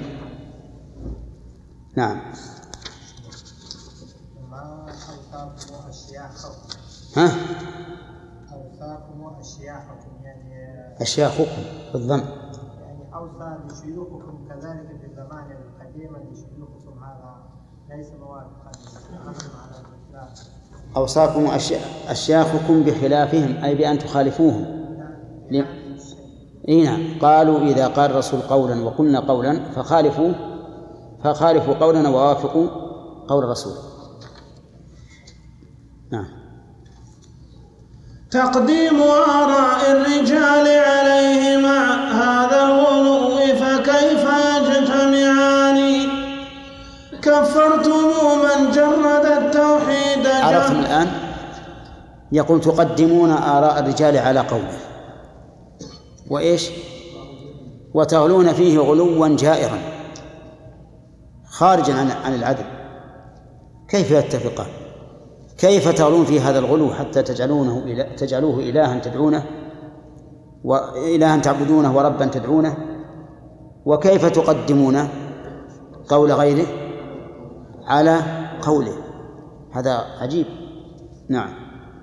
نعم. أوصاكم أشياخكم يعني أشياخكم بالضم، يعني أوصى لشيوخكم كذلك في الزمان القديم لشيوخكم، هذا ليس موافقا على الإسلام. أوصاكم أشياخكم بخلافهم أي بأن تخالفوهم. نعم، قالوا إذا قال الرسول قولا وقلنا قولا فخالفوا قولنا ووافقوا قول الرسول. نعم. تقديم آراء الرجال عليه مع هذا الغلو فكيف يجتمعان؟ كفرتم من جرد التوحيد. عرفتم الآن؟ يقول تقدمون آراء الرجال على قوله، وإيش؟ وتغلون فيه غلوا جائرا خارجا عن كيف يتفقان؟ كيف تغلون في هذا الغلو حتى تجعلوه إلها تدعونه وإلها تعبدونه وربا تدعونه؟ وكيف تقدمون قول غيره على قوله؟ هذا عجيب. نعم.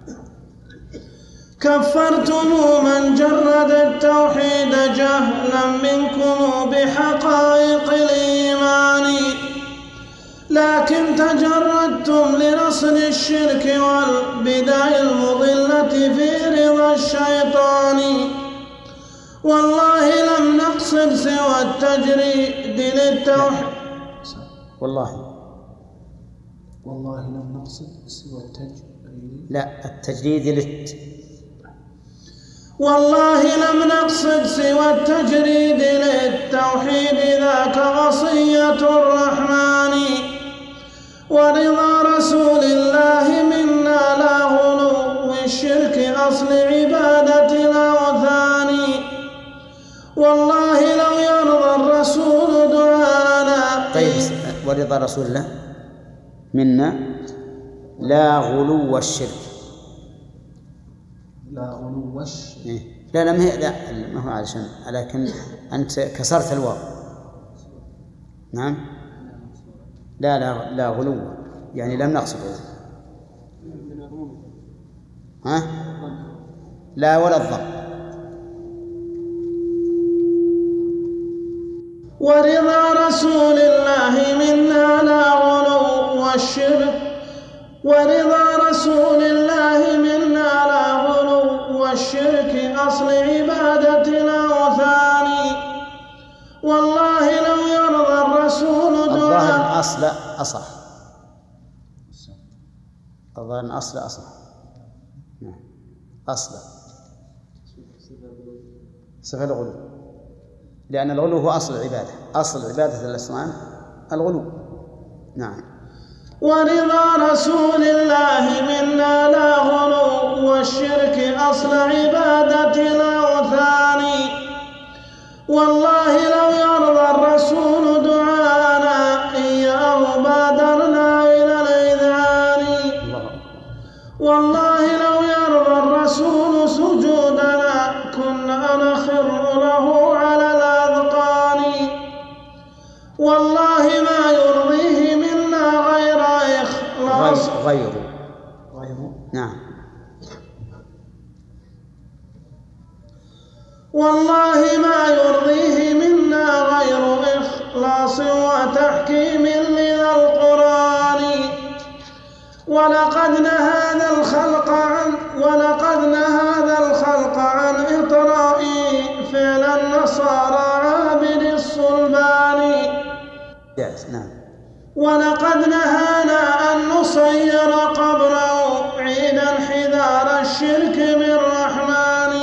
كفرتم من جرد التوحيد جهلا منكم بحقائق الإيمان، لكن تجردتم لنصر الشرك والبدع المضلة في رضا الشيطان. والله لم نقصد سوى التجريد للتوحيد. والله لم نقصد سوى التجريد. والله لم نقصد سوى التجريد للتوحيد، ذاك وصية الرحمن. ورضا رسول الله منا لا غلو الشرك أصل عبادة الأوثان. والله لو يرضى الرسول دعانا. طيب، ورضا رسول الله منا لا غلو الشرك. لا غلو الشرك. لا ما هو علشان، لكن أنت كسرت الواو. نعم. لا غلو، يعني لم نقصد. ها؟ لا ولا الضم. ورضا رسول الله منا لا غلو الشرك. ورضا رسول الله منا لا غلو الشرك أصل عبادة الأوثان. والله لو يرضى الرسول الظاهر أصل أصح. الظاهر أصل أصح. أصل صفة الغلو، لأن الغلو هو أصل العبادة. أصل عبادة الأصنام الغلو. نعم. ورضا رسول الله منا لا غلو والشرك أصل عبادة الأوثان. والله لو يرضى الرسول دعانا إياه بادرنا إلى الإذعان. والله لو يرضى الرسول سجودنا كنا نخر له على الأذقان. والله ما يرضيه منا غير إخلاص. غير. نعم. والله ما يرضيه منا غير إخلاص وتحكيم لذا القرآن. ولقد نهى ذا الخلق عن إطراء فعل النصارى عابد الصلبان. نعم. ولقد نهانا أن نصير قبره عيدا حذار الشرك بالرحمن.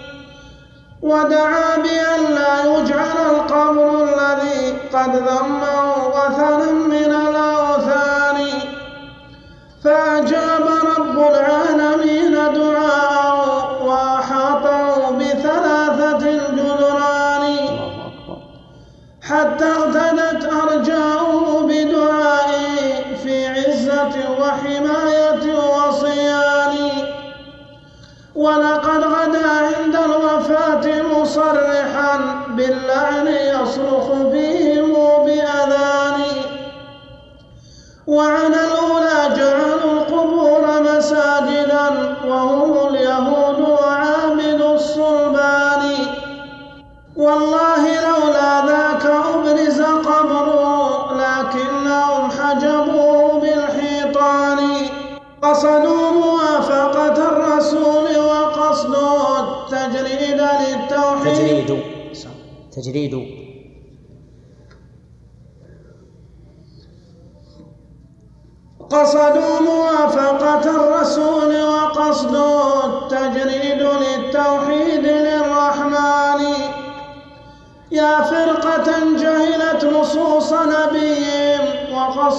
ودعا بأن لا يجعل القبر الذي قد ذمه وثنا من الأوثان. فأجاب رب العالمين دعاءه وأحاطه بثلاثة الجدران، حتى اغتدت أرجاؤه بدعائه في عزة وحماية وصيان. ولقد غدا عند الوفاة مصرحا باللعن يصرخ فيهم بأذان. وعن الأولى جعلوا القبور مساجدا وهم اليهود وعابد الصلبان. والله لولا ذاك أبرز قبره لكنهم حجبوه بالحيطان. قصدوا موافقة الرسول وقصدوا التجريد للتوحيد. تجريد. قصدوا موافقة الرسول وقصدوا التجريد للتوحيد للرحمن. يا فرقة جهلت نصوص نبيهم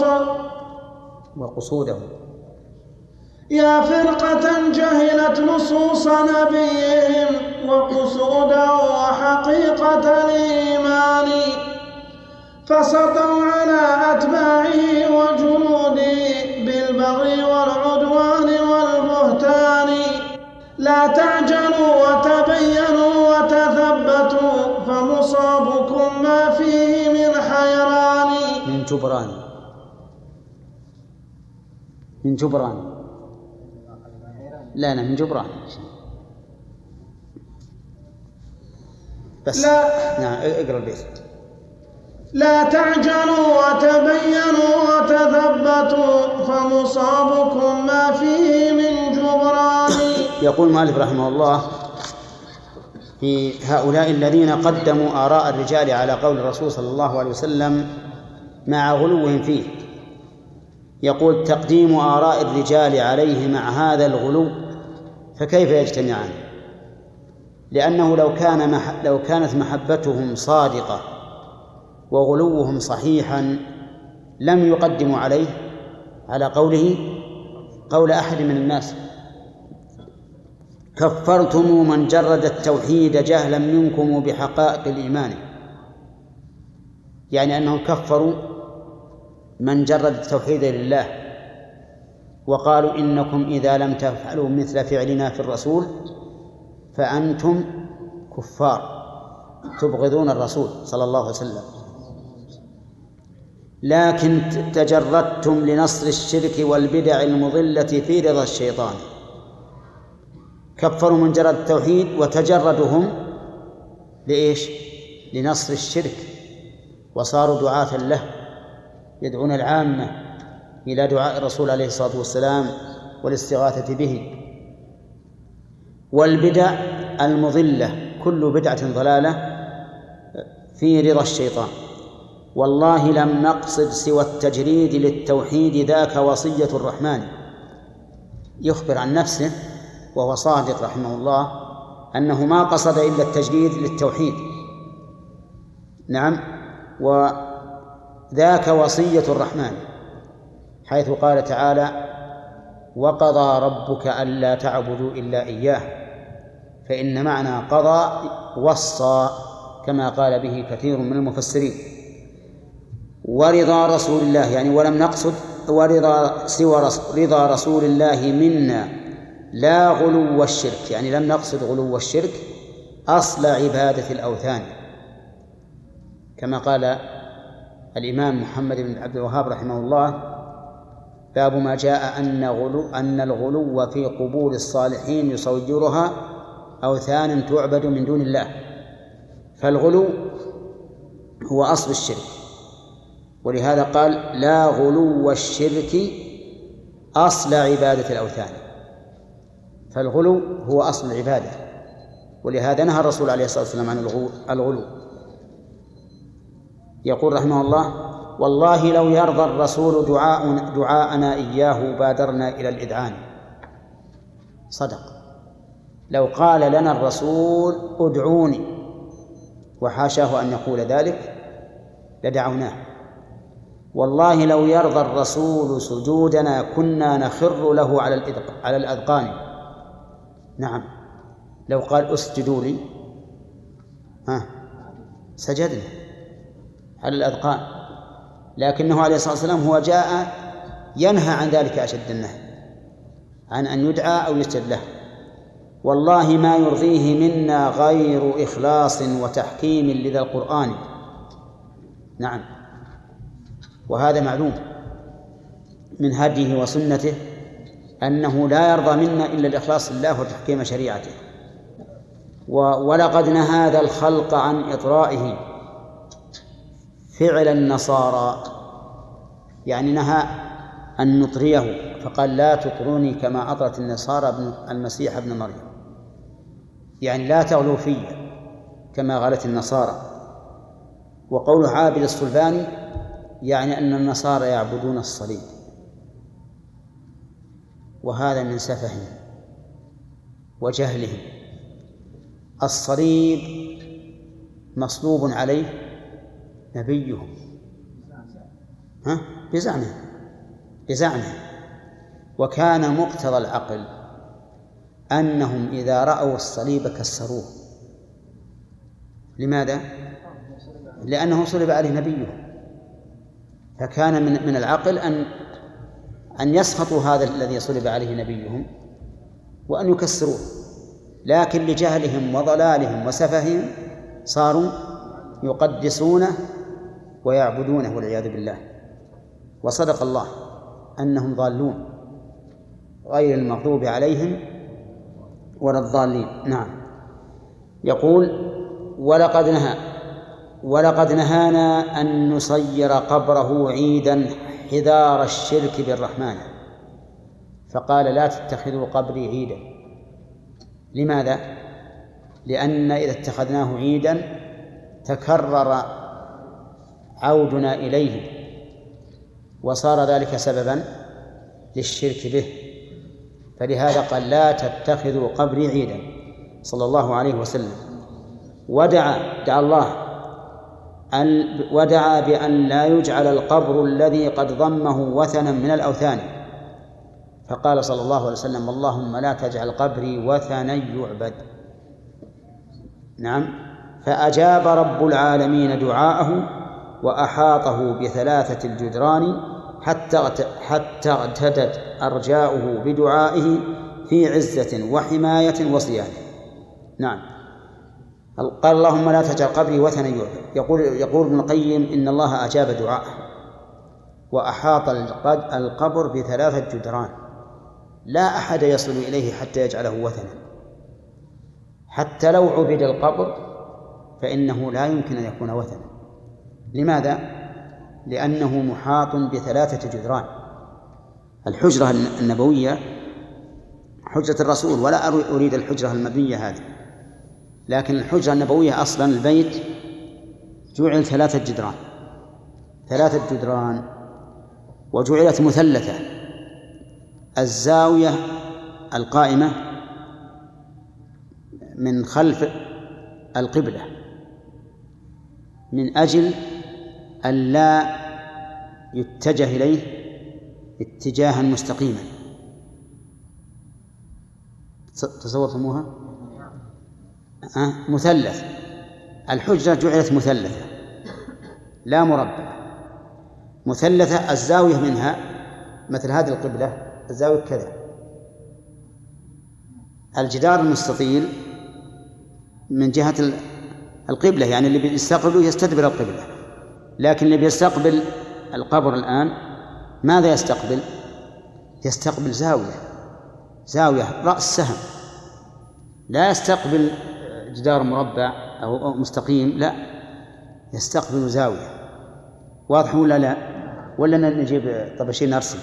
وقصوده. يا فرقة جهلت نصوص نبيهم وقصوده وحقيقة الإيمان، فسطوا على أتباعه وجنوده بالبغي والعدوان والبهتان. لا تعجلوا وتبينوا وتثبتوا، فمصابكم ما فيه من حيران. من جبران لا من جبران بس. لا. نعم اقرأ البيت. لا تعجلوا وتبينوا وتثبتوا، فمصابكم ما فيه من جبران. يقول المؤلف رحمه الله في هؤلاء الذين قدموا آراء الرجال على قول الرسول صلى الله عليه وسلم مع غلوهم فيه، يقول تقديم آراء الرجال عليه مع هذا الغلو فكيف يجتمعان؟ لأنه لو كانت محبتهم صادقة وغلوهم صحيحا لم يقدموا عليه على قوله قول أحد من الناس. كفرتم من جرد التوحيد جهلا منكم بحقائق الإيمان، يعني أنهم كفروا من جرد التوحيد لله، وقالوا إنكم إذا لم تفعلوا مثل فعلنا في الرسول فأنتم كفار تبغضون الرسول صلى الله عليه وسلم. لكن تجردتم لنصر الشرك والبدع المضلة في رضا الشيطان. كفروا من جرد التوحيد وتجردهم لإيش؟ لنصر الشرك، وصاروا دعاة له يدعون العامة إلى دعاء الرسول عليه الصلاة والسلام والاستغاثة به. والبدع المضلة كل بدعة ضلالة في رضا الشيطان. والله لم نقصد سوى التجريد للتوحيد ذاك وصية الرحمن. يخبر عن نفسه وهو صادق رحمه الله أنه ما قصد إلا التجريد للتوحيد. نعم، وذاك وصية الرحمن، حيث قال تعالى وقضى ربك ألا تعبدوا إلا إياه، فإن معنى قضى وصى كما قال به كثير من المفسرين. ورضا رسول الله، يعني ولم نقصد ورضا سوى رضا رسول الله منا لا غلو الشرك، يعني لم نقصد غلو الشرك أصل عبادة الأوثان، كما قال الإمام محمد بن عبد الوهاب رحمه الله باب ما جاء أن الغلو في قبور الصالحين يصورها أوثانا تعبد من دون الله. فالغلو هو أصل الشرك، ولهذا قال لا غلو الشرك أصل عبادة الأوثان. فالغلو هو أصل العبادة، ولهذا نهى الرسول عليه الصلاة والسلام عن الغلو. يقول رحمه الله والله لو يرضى الرسول دعاءنا إياه بادرنا إلى الإذعان. صدق، لو قال لنا الرسول ادعوني وحاشاه أن يقول ذلك لدعوناه. والله لو يرضى الرسول سجودنا كنا نخر له على الأذقان. نعم، لو قال اسجدوا لي سجدنا على الأذقان، لكنه عليه الصلاة والسلام هو جاء ينهى عن ذلك أشد النهي، عن أن يدعى أو يسجد له. والله ما يرضيه منا غير إخلاص وتحكيم لذا القرآن. نعم، وهذا معلوم من هديه وسنته أنه لا يرضى منا إلا الإخلاص لله وتحكيم شريعته. ولقد نهى ذا الخلق عن إطرائه فعل النصارى، يعني نهى أن نطريه، فقال لا تطروني كما أطرت النصارى المسيح ابن مريم، يعني لا تغلوا في كما غلت النصارى. وقول عابد الصلباني يعني أن النصارى يعبدون الصليب، وهذا من سفههم وجهلهم. الصليب مصلوب عليه نبيهم بزعمه. وكان مقتضى العقل أنهم إذا رأوا الصليب كسروه. لماذا؟ لأنه صلب عليه نبيه، فكان من العقل أن يسخطوا هذا الذي صلب عليه نبيهم وأن يكسروه، لكن لجهلهم وضلالهم وسفههم صاروا يقدسونه ويعبدونه والعياذ بالله. وصدق الله أنهم ضالون غير المغضوب عليهم ولا الضالين. نعم. يقول ولقد نهانا أن نصير قبره عيدا حذار الشرك بالرحمن، فقال لا تتخذوا قبري عيدا. لماذا؟ لأن إذا اتخذناه عيدا تكرر عودنا إليه وصار ذلك سببا للشرك به، فلهذا قال لا تتخذوا قبري عيدا صلى الله عليه وسلم. ودعا بأن لا يجعل القبر الذي قد ضمه وثنا من الأوثان، فقال صلى الله عليه وسلم اللهم لا تجعل قبري وثنا يعبد. نعم. فأجاب رب العالمين دعاءه وأحاطه بثلاثة الجدران حتى اغتدت أرجاؤه بدعائه في عزة وحماية وصيانة. نعم. قال اللهم لا تجعل قبري وثنا يعبد. يقول ابن القيم إن الله أجاب دعاءه وأحاط القبر بثلاثة جدران، لا أحد يصل إليه حتى يجعله وثنا. حتى لو عبد القبر فإنه لا يمكن أن يكون وثنا. لماذا؟ لأنه محاط بثلاثة جدران. الحجرة النبوية حجرة الرسول، ولا أريد الحجرة المبنية هذه، لكن الحجرة النبوية أصلا البيت جعل ثلاثة جدران وجعلت مثلثة. الزاوية القائمة من خلف القبلة من أجل أن لا يتجه إليه اتجاها مستقيما. تصورتموها؟ مثلث. الحجرة جعلت مثلثة لا مربعة، مثلثة. الزاوية منها مثل هذه القبلة الزاوية كذا. الجدار المستطيل من جهة القبلة، يعني اللي بيستقبله يستدبر القبلة، لكن اللي بيستقبل القبر الآن ماذا يستقبل؟ يستقبل زاوية رأس سهم، لا يستقبل جدار مربع أو مستقيم، لا يستقبل زاوية. واضح ولا لا؟ ولا نجيب طباشير نرسم؟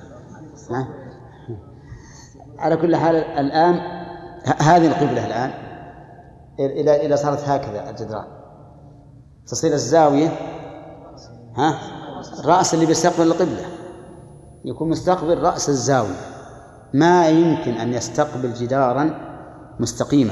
على كل حال الآن هذه القبلة الآن إلى صارت هكذا الجدران، تصير الزاوية الرأس اللي بيستقبل القبلة يكون مستقبل رأس الزاوية، ما يمكن أن يستقبل جدارا مستقيما.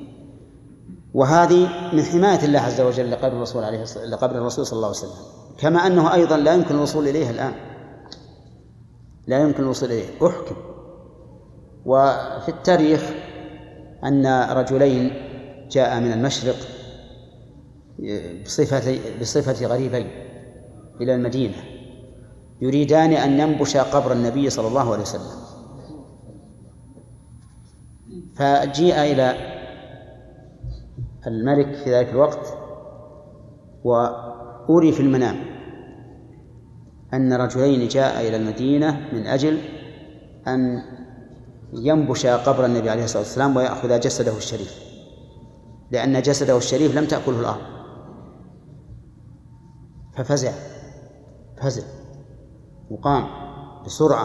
وهذه من حماية الله عز وجل لقبر الرسول صلى الله عليه وسلم، كما أنه أيضا لا يمكن الوصول إليه الآن، لا يمكن الوصول إليه. أحكم. وفي التاريخ أن رجلين جاء من المشرق بصفة غريبين إلى المدينة يريدان أن ينبشا قبر النبي صلى الله عليه وسلم، فجيء إلى الملك في ذلك الوقت وأري في المنام أن رجلين جاء إلى المدينة من أجل أن ينبشا قبر النبي عليه الصلاة والسلام ويأخذ جسده الشريف، لأن جسده الشريف لم تأكله الأرض. ففزع وقام بسرعة.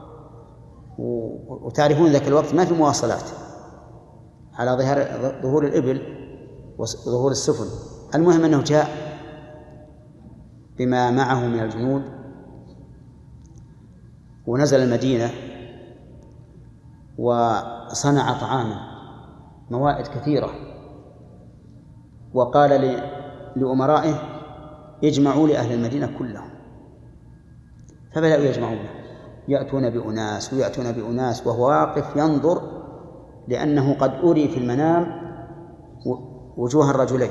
وتعرفون ذاك الوقت ما في مواصلات على ظهور الإبل وظهور السفن. المهم أنه جاء بما معه من الجنود ونزل المدينة وصنع طعاما موائد كثيرة وقال لأمرائه اجمعوا لأهل المدينة كلهم، فبدأوا يجمعون، يأتون بأناس ويأتون بأناس، وهو واقف ينظر، لأنه قد أري في المنام وجوه الرجلين،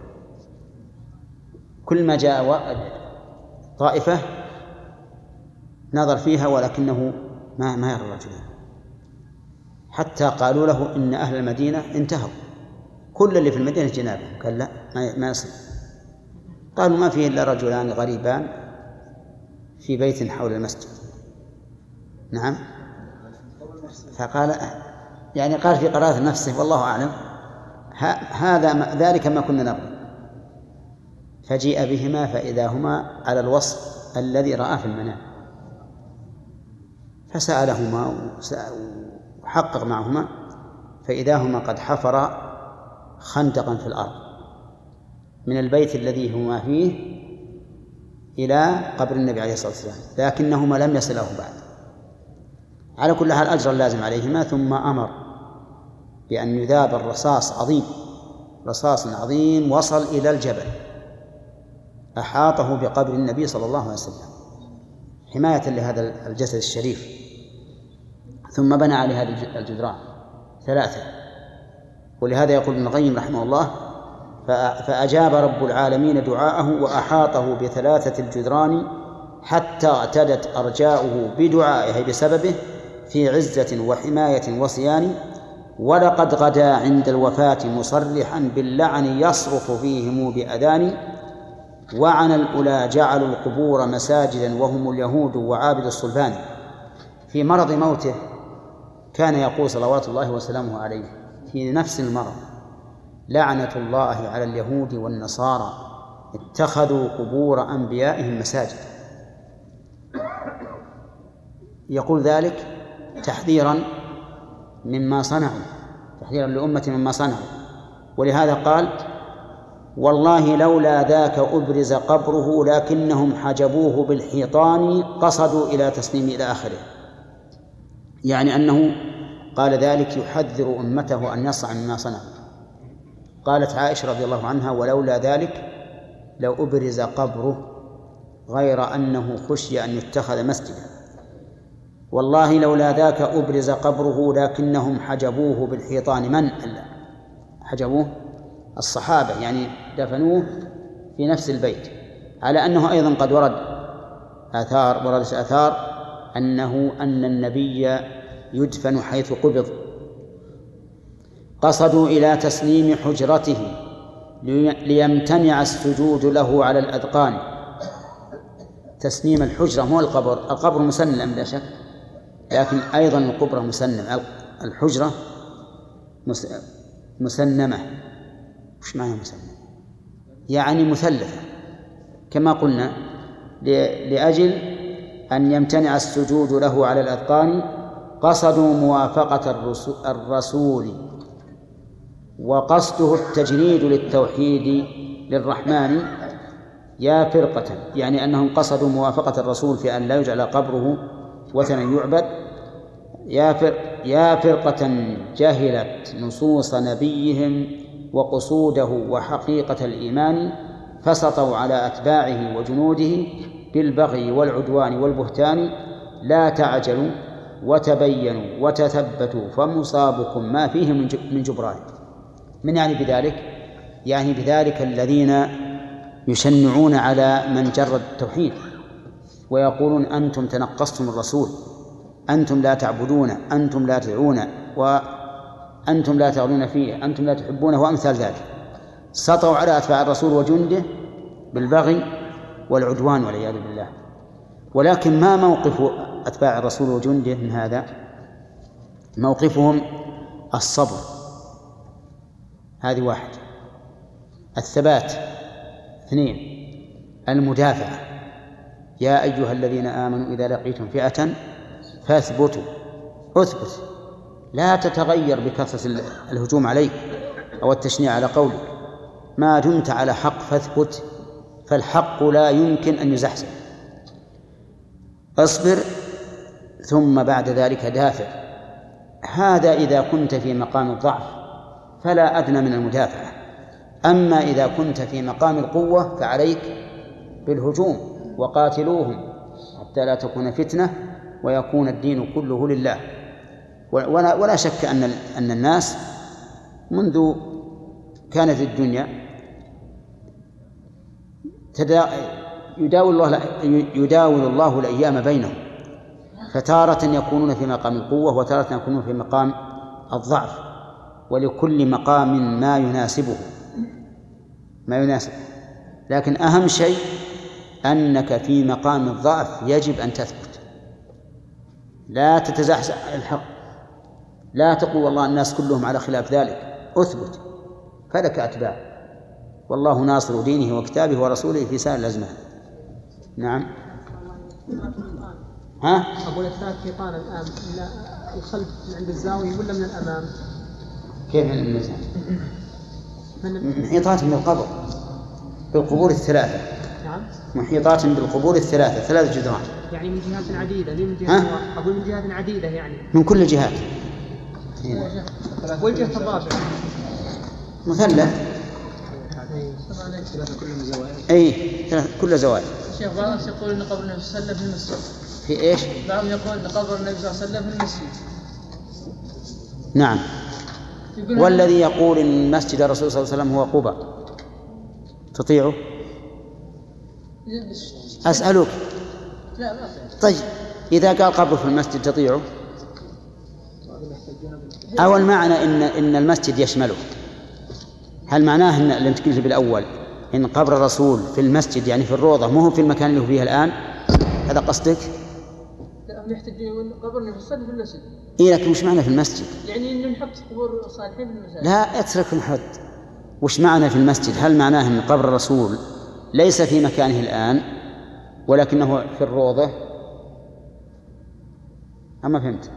كل ما جاء طائفة نظر فيها ولكنه ما يرى الرجلين، حتى قالوا له إن أهل المدينة انتهوا، كل اللي في المدينة جنابهم. قال لا، ما يصير. قالوا ما فيه إلا رجلان غريبان في بيت حول المسجد. نعم. فقال يعني قال في قرارة نفسه والله أعلم ذلك ما كنا نبغي. فجيء بهما فإذا هما على الوصف الذي رأى في المنام، فسألهما وحقق معهما، فإذا هما قد حفر خندقا في الأرض من البيت الذي هما فيه إلى قبر النبي عليه الصلاة والسلام، لكنهما لم يصله بعد. على كل حال أجر اللازم عليهما، ثم أمر بأن يذاب الرصاص عظيم وصل إلى الجبل أحاطه بقبر النبي صلى الله عليه وسلم حماية لهذا الجسد الشريف. ثم بنى على هذه الجدران 3. ولهذا يقول ابن القيم رحمه الله: فأجاب رب العالمين دعاءه وأحاطه ب3 الجدران حتى اعتدت أرجاؤه بدعائه بسببه في عزة وحماية وصيان. ولقد غدا عند الوفاة مصرحا باللعن يصرخ فيهم بأذان. وعن الأولى جعلوا القبور مساجدا وهم اليهود وعابد الصلبان. في مرض موته كان يقول صلوات الله وسلامه عليه في نفس المرض: لعنة الله على اليهود والنصارى اتخذوا قبور أنبيائهم مساجد. يقول ذلك تحذيرا مما صنعوا، تحذيرا لأمة مما صنعوا. ولهذا قال: والله لولا ذاك أبرز قبره لكنهم حجبوه بالحيطان قصدوا إلى تسليم إلى آخره. يعني أنه قال ذلك يحذر أمته أن يصنع مما صنعوا. قالت عائشة رضي الله عنها: ولولا ذلك لو أبرز قبره، غير أنه خشي أن يتخذ مسجدا. والله لولا ذاك أبرز قبره لكنهم حجبوه بالحيطان. من حجبوه؟ الصحابة، يعني دفنوه في نفس البيت. على أنه أيضا قد وردت آثار أن النبي يدفن حيث قبض. قصدوا إلى تسليم حجرته ليمتنع السجود له على الأذقان. تسليم الحجرة مو القبر مسنم لا شك، لكن أيضا القبر مسنم، الحجرة مسنمة. وش معنى مسنم؟ يعني مثلثة كما قلنا، لأجل أن يمتنع السجود له على الأذقان. قصدوا موافقة الرسول وقصده التجريد للتوحيد للرحمن يا فرقة، يعني أنهم قصدوا موافقة الرسول في أن لا يجعل قبره وثنا يعبد. يا فرقة جهلت نصوص نبيهم وقصوده وحقيقة الإيمان، فسطوا على أتباعه وجنوده بالبغي والعدوان والبهتان. لا تعجلوا وتبينوا وتثبتوا فمصابكم ما فيه من جبران. من يعني بذلك؟ يعني بذلك الذين يشنعون على من جرد التوحيد ويقولون أنتم تنقصتم الرسول، أنتم لا تعبدون، أنتم لا تدعون، وأنتم لا تغلون فيه، أنتم لا تحبونه، وأمثال ذلك. سطوا على أتباع الرسول وجنده بالبغي والعدوان والعياذ بالله. ولكن ما موقف أتباع الرسول وجنده من هذا؟ موقفهم الصبر، هذه 1. الثبات 2. المدافعة. يا أيها الذين آمنوا إذا لقيتم فئة فاثبتوا. اثبت، لا تتغير بكثرة الهجوم عليك أو التشنيع على قولك. ما دمت على حق فاثبت، فالحق لا يمكن أن يزحزح. اصبر ثم بعد ذلك دافع. هذا إذا كنت في مقام الضعف، فلا أدنى من المدافعة. أما إذا كنت في مقام القوة فعليك بالهجوم وقاتلوهم حتى لا تكون فتنة ويكون الدين كله لله. ولا شك أن الناس منذ كانت الدنيا يداول الله الأيام بينهم، فتارة يكونون في مقام القوة وتارة يكونون في مقام الضعف، ولكل مقام ما يناسب. لكن أهم شيء أنك في مقام الضعف يجب أن تثبت، لا تتزحزح الحق، لا تقول والله الناس كلهم على خلاف ذلك، أثبت فلك أتباع، والله ناصر دينه وكتابه ورسوله في سائر الأزمان. نعم. ها؟ أقول الثالث حيطان الآن من الخلف من عند الزاوية ولا من الأمام؟ كيف من الميزان؟ محيطات من القبر بالقبور الثلاثة. نعم. محيطات بالقبور الثلاثة، 3 جدران. يعني من جهات عديدة، من جهات أقول من جهات عديدة يعني. من كل الجهات. والجهة الرابعة. مثلث. أي كل زوايا. الشيخ بعض الناس يقول إن قبر النبي صلى الله عليه وسلم في المسجد. في إيش؟ بعضهم يقول إن قبر النبي صلى الله عليه وسلم في المسجد. نعم. والذي يقول إن مسجد الرسول صلى الله عليه وسلم هو قبة تطيعه؟ أسألك. لا ما طيب إذا قال قبره في المسجد تطيعه؟ أو المعنى إن المسجد يشمله؟ هل معناه إن اللي تقول بالأول إن قبر الرسول في المسجد يعني في الروضة مو في المكان اللي هو فيه الآن؟ هذا قصدك؟ لا يحتاجون قبر النبي صلى الله عليه وسلم في المسجد. إيه لكن وش معنى في المسجد؟ يعني إنه نحط قبور الصالحين في المساجد. لا اترك نحط. وش معنى في المسجد؟ هل معناه أن قبر الرسول ليس في مكانه الآن ولكنه في الروضة؟ أما فهمت؟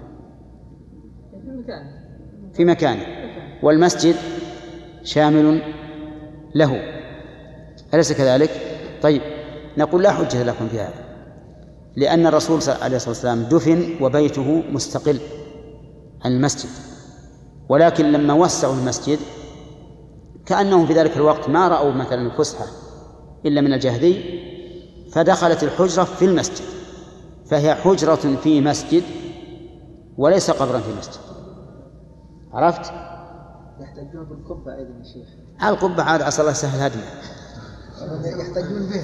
في مكانه والمسجد شامل له، أليس كذلك؟ طيب نقول لا حجة لكم في هذا، لأن الرسول عليه الصلاة والسلام دفن وبيته مستقل عن المسجد، ولكن لما وسعوا المسجد كأنهم في ذلك الوقت ما رأوا مثلا الفسحة إلا من الجهدي، فدخلت الحجرة في المسجد، فهي حجرة في مسجد وليس قبرا في مسجد. عرفت؟ يحتاجون بالقبة أيضا يا شيخ. على القبة عاد عسى الله يسهل هدمه. يحتاجون به.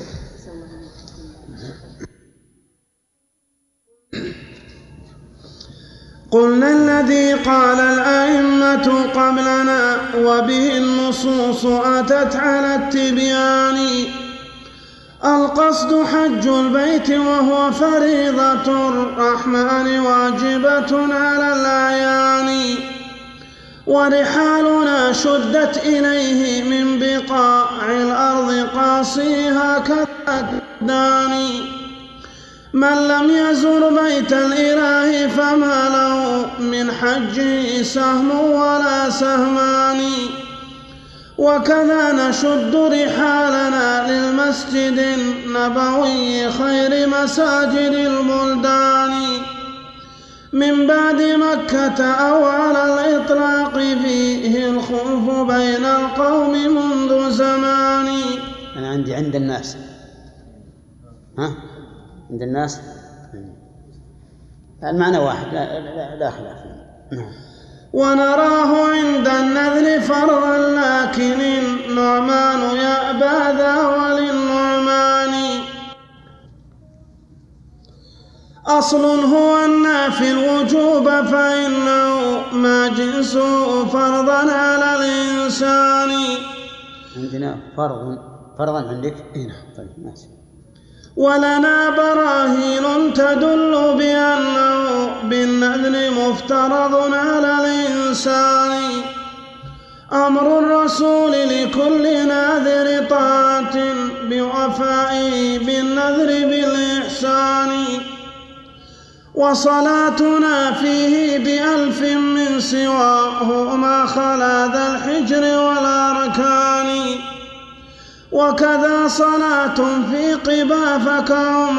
قلنا الذي قال الأئمة قبلنا وبه النصوص أتت على التبيان، القصد حج البيت وهو فريضة الرحمن واجبة على الأعيان، ورحالنا شدت إليه من بقاع الأرض قاصيها كالدان، من لم يزر بيت الإله فما له من حجه سهم ولا سهمان، وكذا نشد رحالنا للمسجد النبوي خير مساجد البلدان، من بعد مكة أو على الإطلاق فيه الخلف بين القوم منذ زمان. أنا عندي عند الناس عند الناس المعنى واحد لا خلاف. ونراه عند النذر فرضا لكن النعمان يأبى ذا وللنعمان، أصل هو النافي الوجوب فإنه ما جنسه فرضا على الإنسان. عندنا فرضا عندك؟ طيب ماشي. ولنا براهين تدل بأنه بالنذر مفترض على الإنسان، أمر الرسول لكل ناذر طاعة بوفائه بالنذر بالإحسان، وصلاتنا فيه ب1000 من سواه ما خلا ذا الحجر والأركان، وكذا صلاة في قبا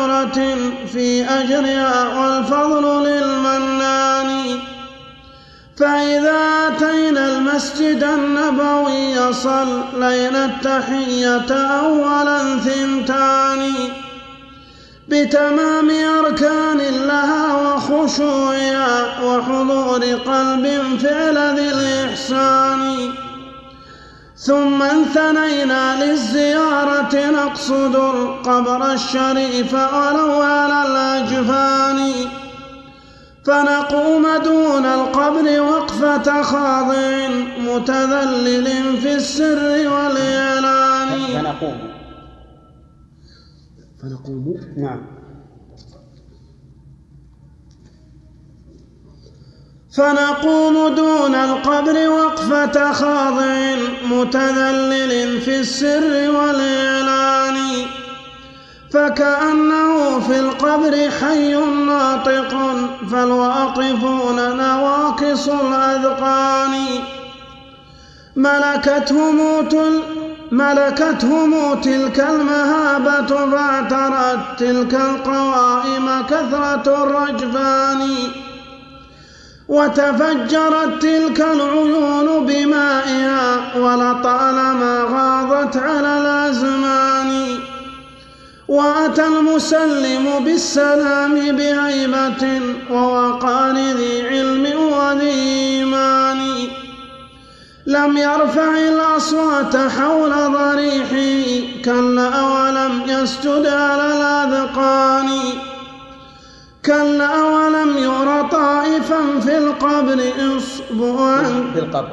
فكعمرة في أجرها والفضل للمنان، فإذا أتينا المسجد النبوي صلينا التحية أولا 2 بتمام أركان لها وخشوعها وحضور قلب فعل ذي الإحسان، ثم انثنينا للزيارة نقصد القبر الشريف ولو على الأجفان، فنقوم دون القبر وقفة خاضع متذلل في السر والإعلان. فنقوم نعم. فنقوم دون القبر وقفة خاضع متذلل في السر والإعلان، فكأنه في القبر حي ناطق فالواقفون نواقص الأذقان، ملكتهم تلك المهابة فاعترت تلك القوائم كثرة الرجفان، وتفجرت تلك العيون بمائها ولطالما غاضت على الأزمان، وأتى المسلم بالسلام بهيبة ووقار ذي علم وذي إيمان، لم يرفع الأصوات حول ضريحه كلا ولم يسجد على الأذقان، كلا ولم ير طائفا في القبر إصبعا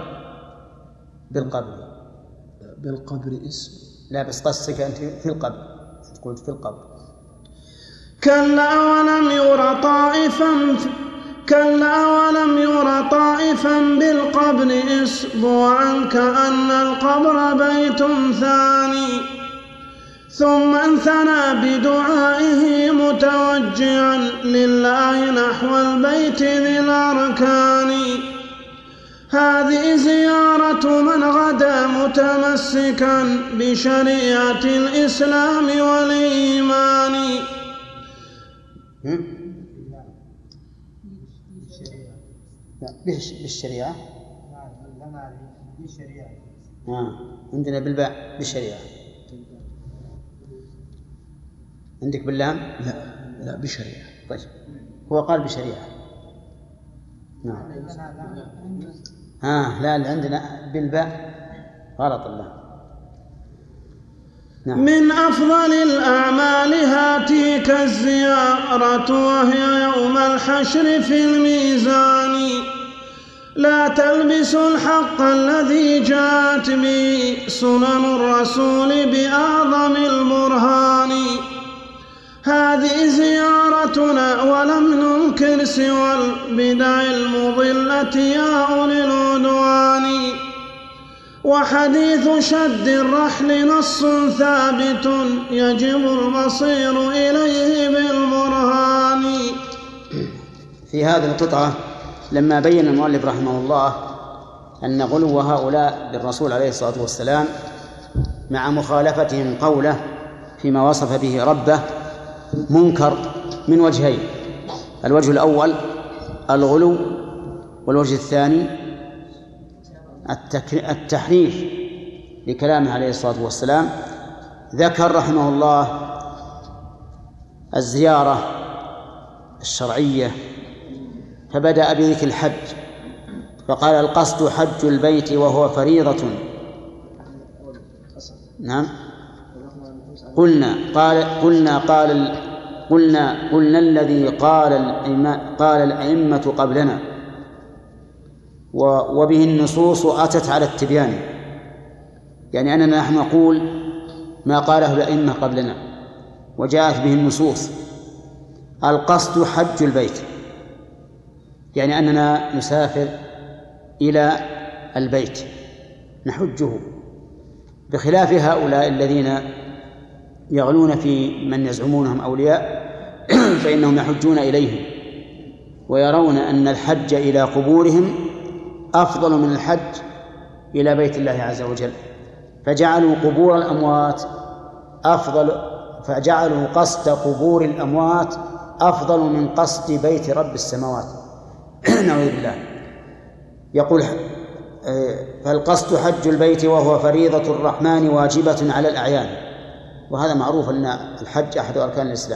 بالقبر اسم لا بس قصك أنت في القبر قلت في القبر. كلا ولم ير طائفا بالقبر إصبعا كأن القبر بيت ثاني، ثم انثنى بدعائه متوجعا لله نحو البيت ذي الأركان، هذه زيارة من غدا متمسكا بشريعة الإسلام والإيمان. بالشريعة عندنا بالباء بالشريعة. عندك باللام؟ لا بشريعة. طيب هو قال بشريعة. نعم. لا اللي عندنا بالباء غلط. الله. نعم. من أفضل الأعمال هاتيك الزيارة وهي يوم الحشر في الميزان، لا تلبس الحق الذي جاءت به سنن الرسول بأعظم البرهان، هذه زيارتنا ولم ننكر سوى البدع المضلة يا أولي العدوان، وحديث شد الرحل نص ثابت يجب المصير إليه بالبرهان. في هذه القطعة لما بين المؤلف رحمه الله أن غلو هؤلاء بالرسول عليه الصلاة والسلام مع مخالفتهم قوله فيما وصف به ربه منكر من وجهين: الوجه الأول الغلو، والوجه الثاني التحريف لكلامه عليه الصلاة والسلام. ذكر رحمه الله الزيارة الشرعية فبدأ بذكر الحج فقال: القصد حج البيت وهو فريضة. نعم. قلنا الذي قال الأئمة قبلنا، وبه النصوص أتت على التبيان، يعني أننا نحن نقول ما قاله الأئمة قبلنا وجاءت به النصوص. القصد حج البيت، يعني أننا نسافر إلى البيت نحجه، بخلاف هؤلاء الذين يغلون في من يزعمونهم أولياء فإنهم يحجون إليهم ويرون أن الحج إلى قبورهم أفضل من الحج إلى بيت الله عز وجل، فجعلوا قبور الأموات فجعلوا قصد قبور الأموات أفضل من قصد بيت رب السماوات. نعوذ بالله. يقول فالقصد حج البيت وهو فريضة الرحمن واجبة على الأعيان، وهذا معروف أن الحج أحد أركان الإسلام.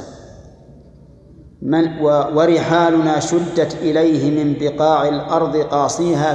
ورحالنا شدت إليه من بقاع الأرض قاصيها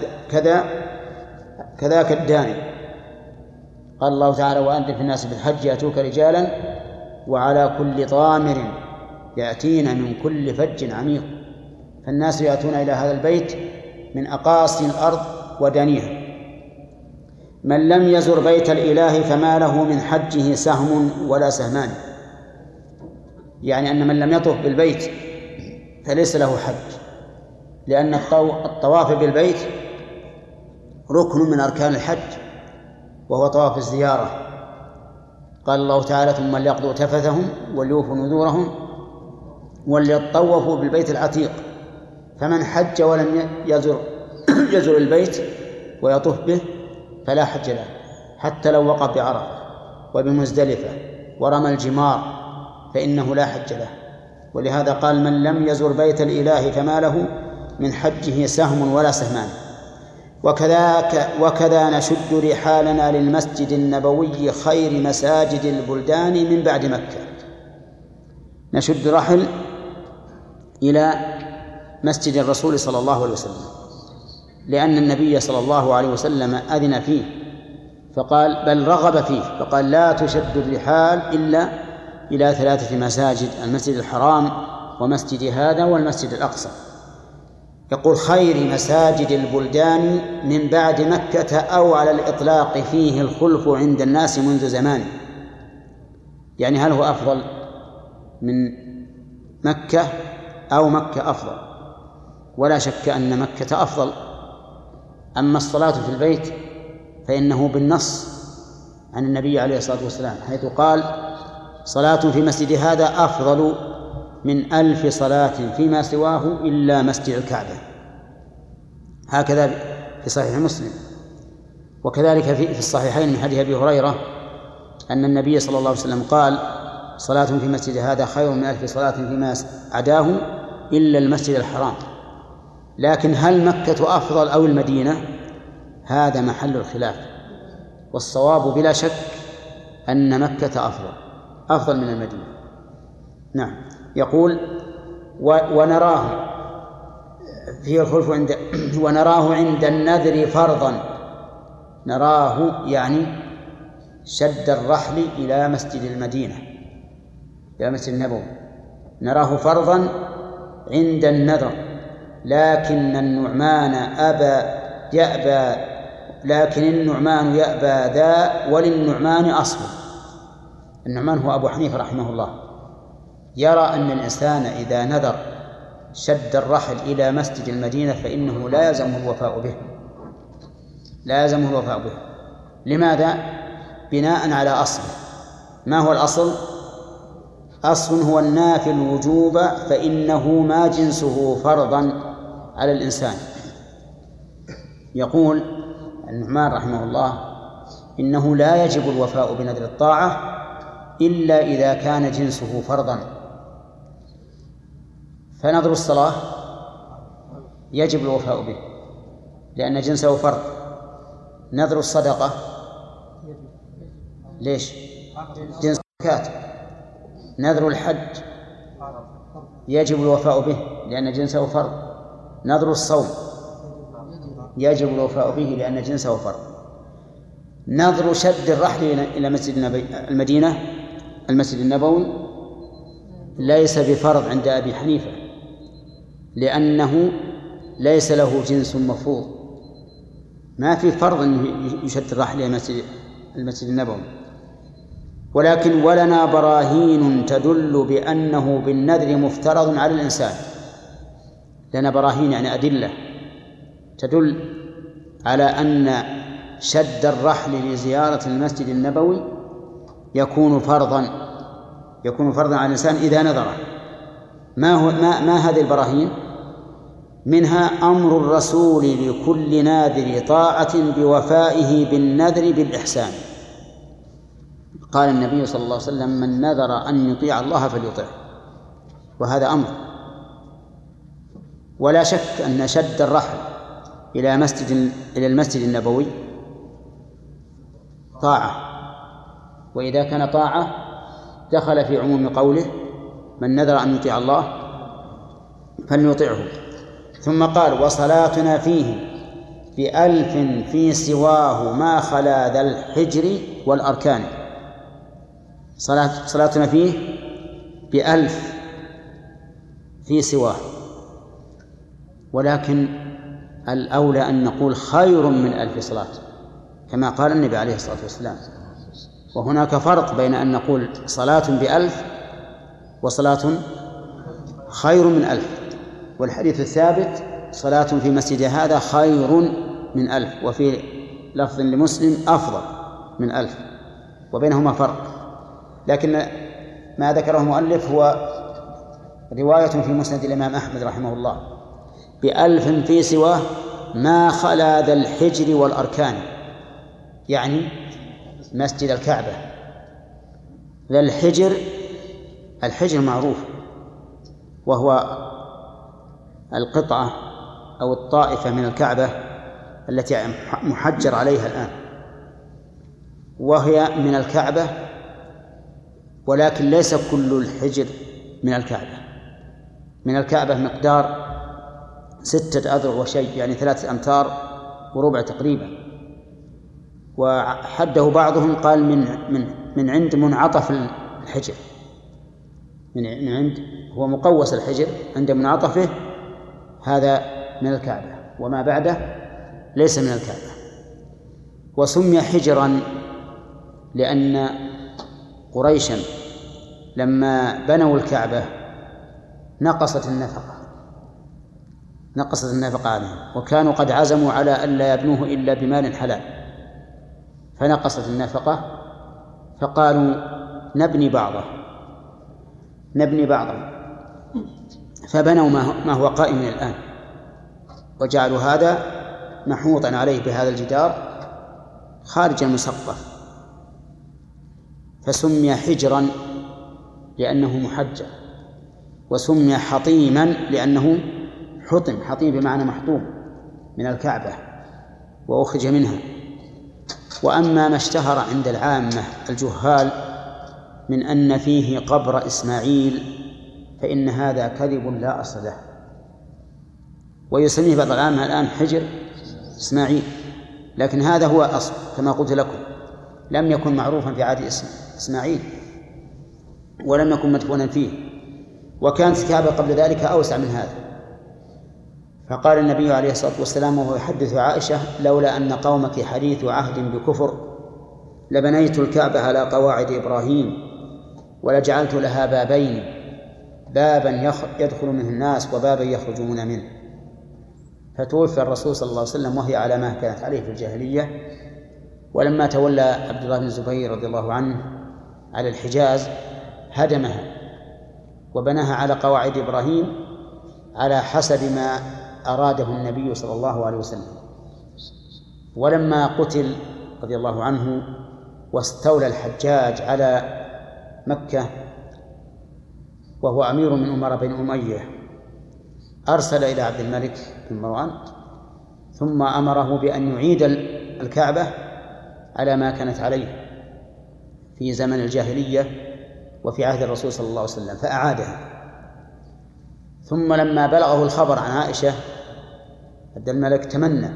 كذاك الداني. قال الله تعالى وأنذر في الناس بالحج يأتوك رجالا وعلى كل ضامر يأتين من كل فج عميق. فالناس يأتون إلى هذا البيت من أقاصي الأرض ودانيها. من لم يزر بيت الإله فما له من حجه سهم ولا سهمان، يعني أن من لم يطف بالبيت فليس له حج، لأن الطواف بالبيت ركن من أركان الحج وهو طواف الزيارة. قال الله تعالى ثم ليقضوا تفثهم وليوفوا نذورهم وليطوفوا بالبيت العتيق. فمن حج ولم يزر البيت ويطوف به فلا حج له، حتى لو وقف بعرفة وبمزدلفة ورمى الجمار فإنه لا حج له. ولهذا قال من لم يزر بيت الإله فما له من حجه سهم ولا سهمان. وكذا نشد رحالنا للمسجد النبوي خير مساجد البلدان من بعد مكة. نشد رحل إلى مسجد الرسول صلى الله عليه وسلم، لأن النبي صلى الله عليه وسلم أذن فيه فقال بل رغب فيه، فقال لا تشد الرحال إلا إلى 3 مساجد: المسجد الحرام ومسجد هذا والمسجد الأقصى. يقول خير مساجد البلدان من بعد مكة، أو على الإطلاق فيه الخلف عند الناس منذ زمان. يعني هل هو أفضل من مكة أو مكة أفضل؟ ولا شك أن مكة أفضل. أما الصلاة في البيت فإنه بالنص عن النبي عليه الصلاة والسلام، حيث قال صلاة في مسجد هذا أفضل من 1000 صلاة فيما سواه إلا مسجد الكعبة. هكذا في صحيح مسلم. وكذلك في الصحيحين من حديث أبي هريرة أن النبي صلى الله عليه وسلم قال صلاة في مسجد هذا خير من 1000 صلاة فيما عداه إلا المسجد الحرام. لكن هل مكة أفضل أو المدينة؟ هذا محل الخلاف، والصواب بلا شك أن مكة أفضل من المدينة. نعم. يقول ونراه فيه الخلف ونراه عند النذر فرضا. نراه يعني شد الرحل إلى مسجد المدينة، إلى مسجد النبوي، نراه فرضا عند النذر. لكن النعمان يأبى ذا وللنعمان أصل. النعمان هو أبو حنيفة رحمه الله، يرى أن الإنسان إذا نذر شد الرحل إلى مسجد المدينة فإنه لا يلزمه الوفاء به. لماذا؟ بناء على أصل. ما هو الأصل؟ أصل هو النافي الوجوب، فإنه ما جنسه فرضا على الإنسان. يقول النعمان رحمه الله إنه لا يجب الوفاء بنذر الطاعة إلا إذا كان جنسه فرضا. فنذر الصلاة يجب الوفاء به لأن جنسه فرض. نذر الصدقة ليش؟ جنس زكاة. نذر الحج يجب الوفاء به لأن جنسه فرض. نذر الصوم يجب الوفاء به لأن جنسه فرض. نذر شد الرحل إلى مسجد المدينة المسجد النبوي ليس بفرض عند أبي حنيفة، لأنه ليس له جنس مفروض. ما في فرض أنه يشد الرحل إلى المسجد النبوي. ولكن ولنا براهين تدل بأنه بالنذر مفترض على الإنسان. لنا براهين يعني أدلة تدل على أن شد الرحل لزيارة المسجد النبوي يكون فرضا على الإنسان إذا نذر. ما هذه البراهين؟ منها أمر الرسول لكل ناذر طاعة بوفائه بالنذر بالإحسان. قال النبي صلى الله عليه وسلم من نذر أن يطيع الله فليطيعه، وهذا أمر. ولا شك أن شد الرحل إلى المسجد النبوي طاعة، وإذا كان طاعة دخل في عموم قوله من نذر أن يطيع الله فليطيعه. ثم قال وصلاتنا فيه ب1000 في سواه ما خلا ذا الحجر والأركان. صلاتنا فيه ب1000 في سواه، ولكن الأولى أن نقول خير من 1000 صلاة كما قال النبي عليه الصلاة والسلام. وهناك فرق بين أن نقول صلاة ب1000 وصلاة خير من 1000. والحديث الثابت صلاة في مسجد هذا خير من 1000، وفي لفظ لمسلم أفضل من 1000، وبينهما فرق. لكن ما ذكره المؤلف هو رواية في مسند الإمام أحمد رحمه الله ب1000 في سواه ما خلا ذا الحجر والأركان، يعني مسجد الكعبة. ذا الحجر معروف، وهو القطعة أو الطائفة من الكعبة التي محجر عليها الآن، وهي من الكعبة، ولكن ليس كل الحجر من الكعبة. من الكعبة مقدار 6 أذرع وشيء، يعني 3 أمتار وربع تقريبا. وحده بعضهم قال من عند منعطف الحجر، من عند هو مقوس الحجر عند منعطفه، هذا من الكعبة، وما بعده ليس من الكعبة. وسمي حجرا لأن قريشا لما بنوا الكعبة نقصت النفقة عليهم، وكانوا قد عزموا على ألا يبنوه إلا بمال حلال، فنقصت النفقة، فقالوا نبني بعضه، فبنوا ما هو قائم الآن، وجعلوا هذا محوطا عليه بهذا الجدار خارج المسقف، فسمي حجرا لأنه محجر، وسمي حطيما لأنه حطيم بمعنى محطوم من الكعبة وأخرج منها. وأما ما اشتهر عند العامة الجهال من أن فيه قبر إسماعيل فإن هذا كذب لا أصل له، ويسميه بعض العامة الآن حجر إسماعيل، لكن هذا هو أصل كما قلت لكم، لم يكن معروفا في عهد إسماعيل ولم يكن مدفونا فيه، وكانت الكعبة قبل ذلك أوسع من هذا. فقال النبي عليه الصلاة والسلام وهو يحدث عائشة لولا أن قومك حديث عهد بكفر لبنيت الكعبة على قواعد إبراهيم ولجعلت لها بابين، بابا يدخل منه الناس وبابا يخرجون منه. فتوفى الرسول صلى الله عليه وسلم وهي على ما كانت عليه في الجاهلية، ولما تولى عبد الله بن الزبير رضي الله عنه على الحجاز هدمها وبناها على قواعد إبراهيم على حسب ما أراده النبي صلى الله عليه وسلم. ولما قتل رضي الله عنه واستولى الحجاج على مكة وهو أمير من أمراء بني أمية، أرسل إلى عبد الملك بن مروان ثم أمره بأن يعيد الكعبة على ما كانت عليه في زمن الجاهلية وفي عهد الرسول صلى الله عليه وسلم، فأعادها. ثم لما بلغه الخبر عن عائشة عبد الملك تمنى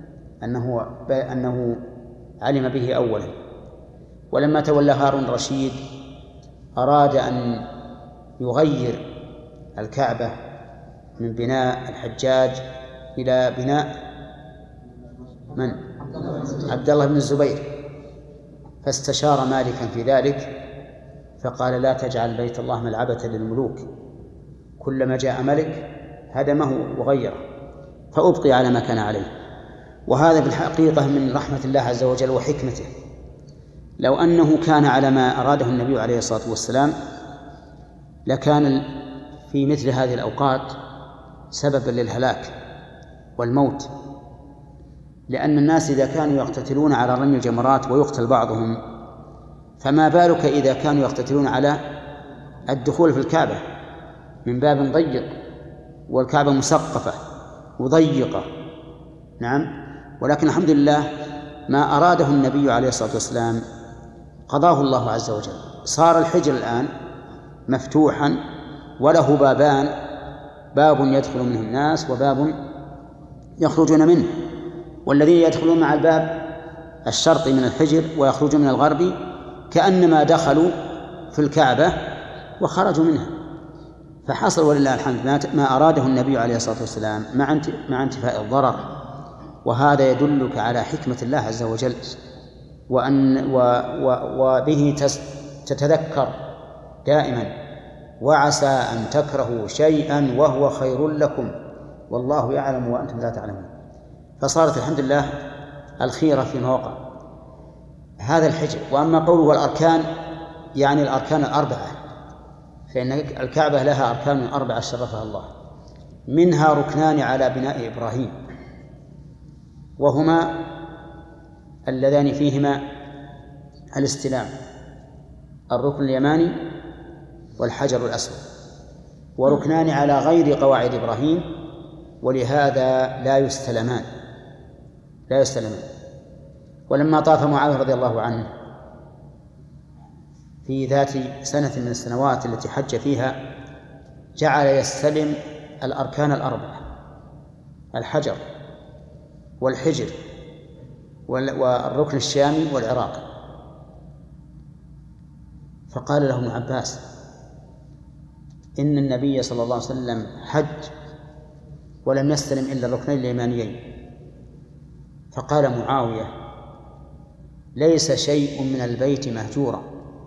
أنه علم به أولا، ولما تولى هارون الرشيد أراد أن يغير الكعبة من بناء الحجاج إلى بناء من؟ عبد الله بن الزبير، فاستشار مالكا في ذلك فقال لا تجعل بيت الله ملعبة للملوك، كلما جاء ملك هدمه وغيره، فأبقي على ما كان عليه. وهذا بالحقيقة من رحمة الله عز وجل وحكمته، لو أنه كان على ما أراده النبي عليه الصلاة والسلام لكان في مثل هذه الأوقات سببا للهلاك والموت، لأن الناس إذا كانوا يقتتلون على رمي الجمرات ويقتل بعضهم، فما بالك إذا كانوا يقتتلون على الدخول في الكعبة من باب ضيق، والكعبة مسقفة وضيقة، نعم. ولكن الحمد لله ما أراده النبي عليه الصلاة والسلام قضاه الله عز وجل. صار الحجر الآن مفتوحا وله بابان، باب يدخل منه الناس وباب يخرجون منه، والذين يدخلون مع الباب الشرقي من الحجر ويخرجون من الغربي كأنما دخلوا في الكعبة وخرجوا منها. فحصل ولله الحمد ما أراده النبي عليه الصلاة والسلام مع انتفاء الضرر، وهذا يدلك على حكمة الله عز وجل، وبه تتذكر دائما وعسى أن تكرهوا شيئا وهو خير لكم والله يعلم وأنتم لا تعلمون. فصارت الحمد لله الخيرة في موقع هذا الحجر. وأما قوله والأركان يعني الأركان الأربعة، فإن الكعبة لها أركان 4 شرفها الله، منها ركنان على بناء إبراهيم، وهما اللذان فيهما الاستلام، الركن اليماني والحجر الأسود، وركنان على غير قواعد إبراهيم ولهذا لا يستلمان. ولما طاف معاوية رضي الله عنه في ذات سنة من السنوات التي حج فيها جعل يستلم الأركان 4، الحجر والحجر والركن الشامي والعراقي. فقال له ابن عباس إن النبي صلى الله عليه وسلم حج ولم يستلم إلا الركنين اليمانيين. فقال معاوية ليس شيء من البيت مهجورا.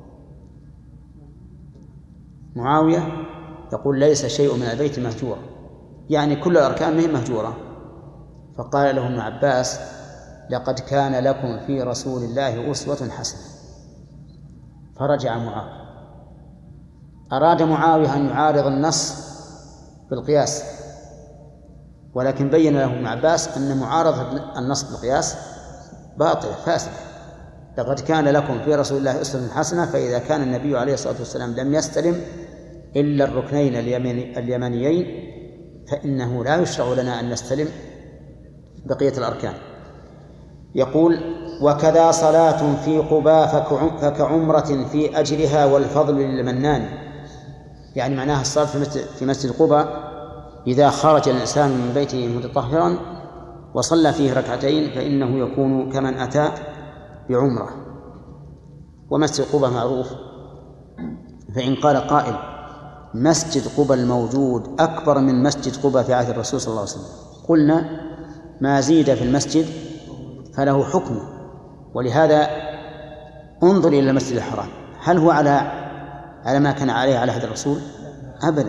معاوية يقول ليس شيء من البيت مهجورا، يعني كل الأركان ما هي مهجورة. فقال له ابن عباس لقد كان لكم في رسول الله أسوة حسنة. فرجع معاوية. أراد معاوية أن يعارض النص بالقياس، ولكن بين له ابن عباس أن معارضة النص بالقياس باطلة فاسدة. لقد كان لكم في رسول الله أسوة حسنة، فإذا كان النبي عليه الصلاة والسلام لم يستلم إلا الركنين اليمانيين فإنه لا يشرع لنا أن نستلم بقية الأركان. يقول وكذا صلاة في قباء فكعمرة في أجرها والفضل للمنان، يعني معناها الصلاة في مسجد قباء إذا خرج الإنسان من بيته متطهرا وصلى فيه ركعتين فإنه يكون كمن أتى بعمرة. ومسجد قباء معروف، فإن قال قائل مسجد قباء الموجود أكبر من مسجد قباء في عهد الرسول صلى الله عليه وسلم، قلنا ما زيد في المسجد فله حكمه. ولهذا انظر إلى المسجد الحرام، هل هو على ما كان عليه على عهد الرسول؟ أبدا،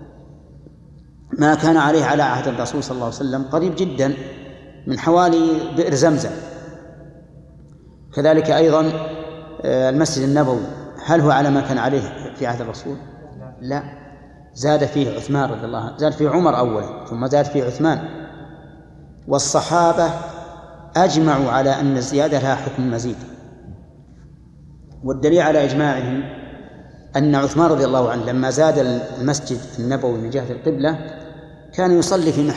ما كان عليه على عهد الرسول صلى الله عليه وسلم قريب جدا من حوالي بئر زمزم. كذلك أيضا المسجد النبوي هل هو على ما كان عليه في عهد الرسول؟ لا، زاد فيه عثمان رضي الله عنه، زاد فيه عمر أولا ثم زاد فيه عثمان. والصحابة أجمعوا على أن الزيادة لها حكم مزيد، والدليل على إجماعهم أن عثمان رضي الله عنه لما زاد المسجد النبوي من جهة القبلة كان يصلي في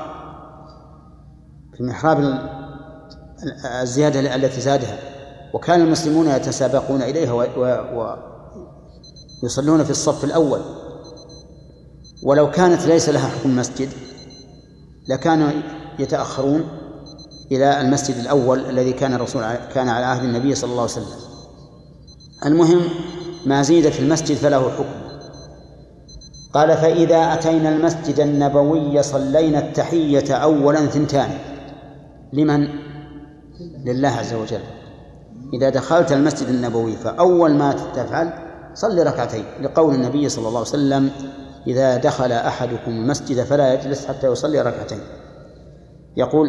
محراب الزيادة التي زادها، وكان المسلمون يتسابقون إليها ويصلون في الصف الأول. ولو كانت ليس لها حكم مسجد لكانوا يتأخرون إلى المسجد الأول الذي كان على عهد النبي صلى الله عليه وسلم. المهم ما زيد في المسجد فله حكم. قال فإذا أتينا المسجد النبوي صلينا التحية أولا 2. لمن؟ لله عز وجل. إذا دخلت المسجد النبوي فأول ما تفعل صلي ركعتين، لقول النبي صلى الله عليه وسلم إذا دخل أحدكم المسجد فلا يجلس حتى يصلي ركعتين. يقول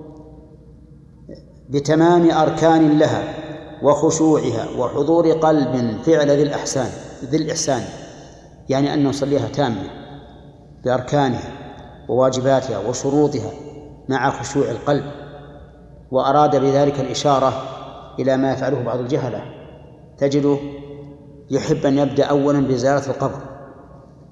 بتمام أركان لها وخشوعها وحضور قلب فعل ذي الإحسان، يعني أن نصليها تامة بأركانها وواجباتها وشروطها مع خشوع القلب. وأراد بذلك الإشارة إلى ما يفعله بعض الجهلة، تجده يحب أن يبدأ أولا بزيارة القبر،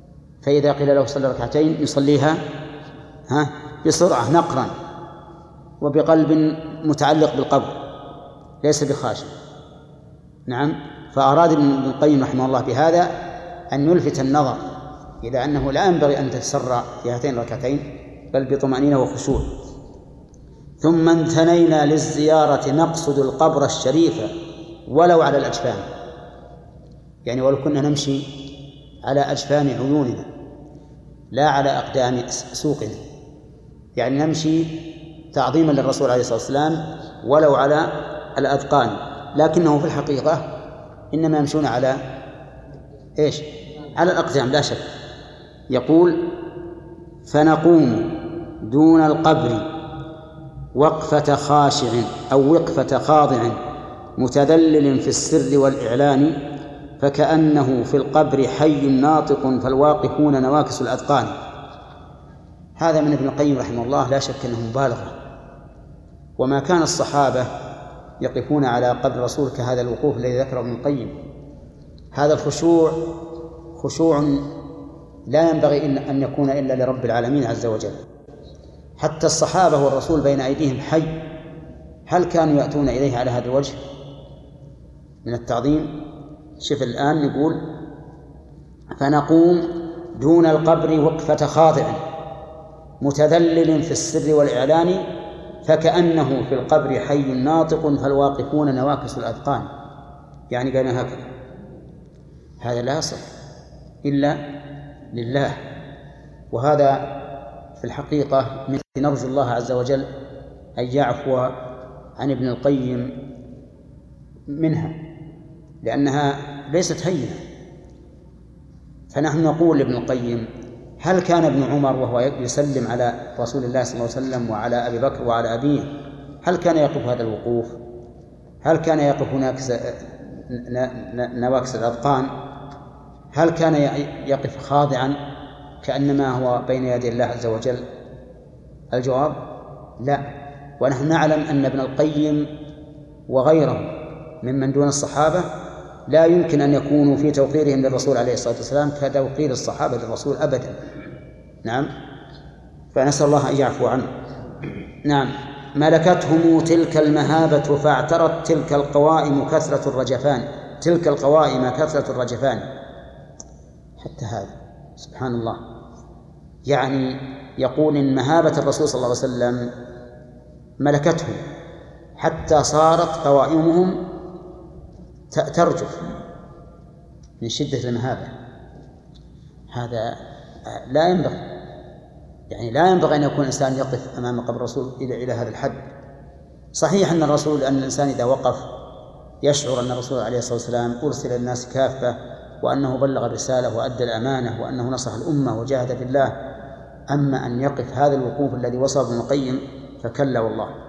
فإذا قيل له صلي ركعتين يصليها بسرعة نقرا، وبقلب متعلق بالقبر ليس بخاشع. نعم. فأراد ابن القيم رحمه الله بهذا أن يلفت النظر إلى أنه لا ينبغي أن تتسرع في هاتين الركعتين بل بطمأنينة وخشوع. ثم انثنينا للزيارة نقصد القبر الشريف ولو على الأجفان، يعني ولو كنا نمشي على أجفان عيوننا لا على أقدام سوقنا، يعني نمشي تعظيما للرسول عليه الصلاة والسلام ولو على الأذقان، لكنه في الحقيقة إنما يمشون على إيش؟ على الأقدام لا شك. يقول فنقوم دون القبر وقفة خاشع أو وقفة خاضع متذلل في السر والإعلان، فكأنه في القبر حي ناطق فالواقفون نواكس الأذقان. هذا من ابن القيم رحمه الله لا شك أنه مبالغة، وما كان الصحابة يقفون على قبر الرسول كهذا الوقوف الذي ذكره ابن القيم. هذا الخشوع خشوع لا ينبغي أن يكون إلا لرب العالمين عز وجل. حتى الصحابة والرسول بين أيديهم حي، هل كانوا يأتون إليه على هذا الوجه من التعظيم؟ شوف الآن يقول فنقوم دون القبر وقفة خاضع متذلل في السر والإعلان، فكأنه في القبر حي ناطق فالواقفون نواكس الأذقان. يعني قالنا هكذا، هذا لا يصح إلا لله. وهذا في الحقيقة مثل نرجو الله عز وجل أن يعفو عن ابن القيم منها، لأنها ليست هينة. فنحن نقول لابن القيم هل كان ابن عمر وهو يسلم على رسول الله صلى الله عليه وسلم وعلى أبي بكر وعلى أبيه هل كان يقف هذا الوقوف؟ هل كان يقف نواكس الأذقان؟ هل كان يقف خاضعا كأنما هو بين يدي الله عز وجل؟ الجواب لا. ونحن نعلم أن ابن القيم وغيره ممن دون الصحابة لا يمكن أن يكونوا في توقيرهم للرسول عليه الصلاة والسلام كتوقير الصحابة للرسول أبدا. نعم. فنسأل الله أن يعفو عنه. نعم. ملكتهم تلك المهابة فاعترت تلك القوائم كثرة الرجفان. تلك القوائم كثرة الرجفان. حتى هذا سبحان الله، يعني يقول إن مهابة الرسول صلى الله عليه وسلم ملكتهم حتى صارت قوائمهم ترجف من شدة المهابة. هذا لا ينبغي، يعني لا ينبغي أن يكون الإنسان يقف أمام قبر الرسول إلى هذا الحد. صحيح أن الإنسان إذا وقف يشعر أن الرسول عليه الصلاة والسلام أرسل الناس كافة، وأنه بلغ الرسالة وأدى الأمانة، وأنه نصح الأمة وجاهد في الله. أما أن يقف هذا الوقوف الذي وصف ابن القيم فكلا والله.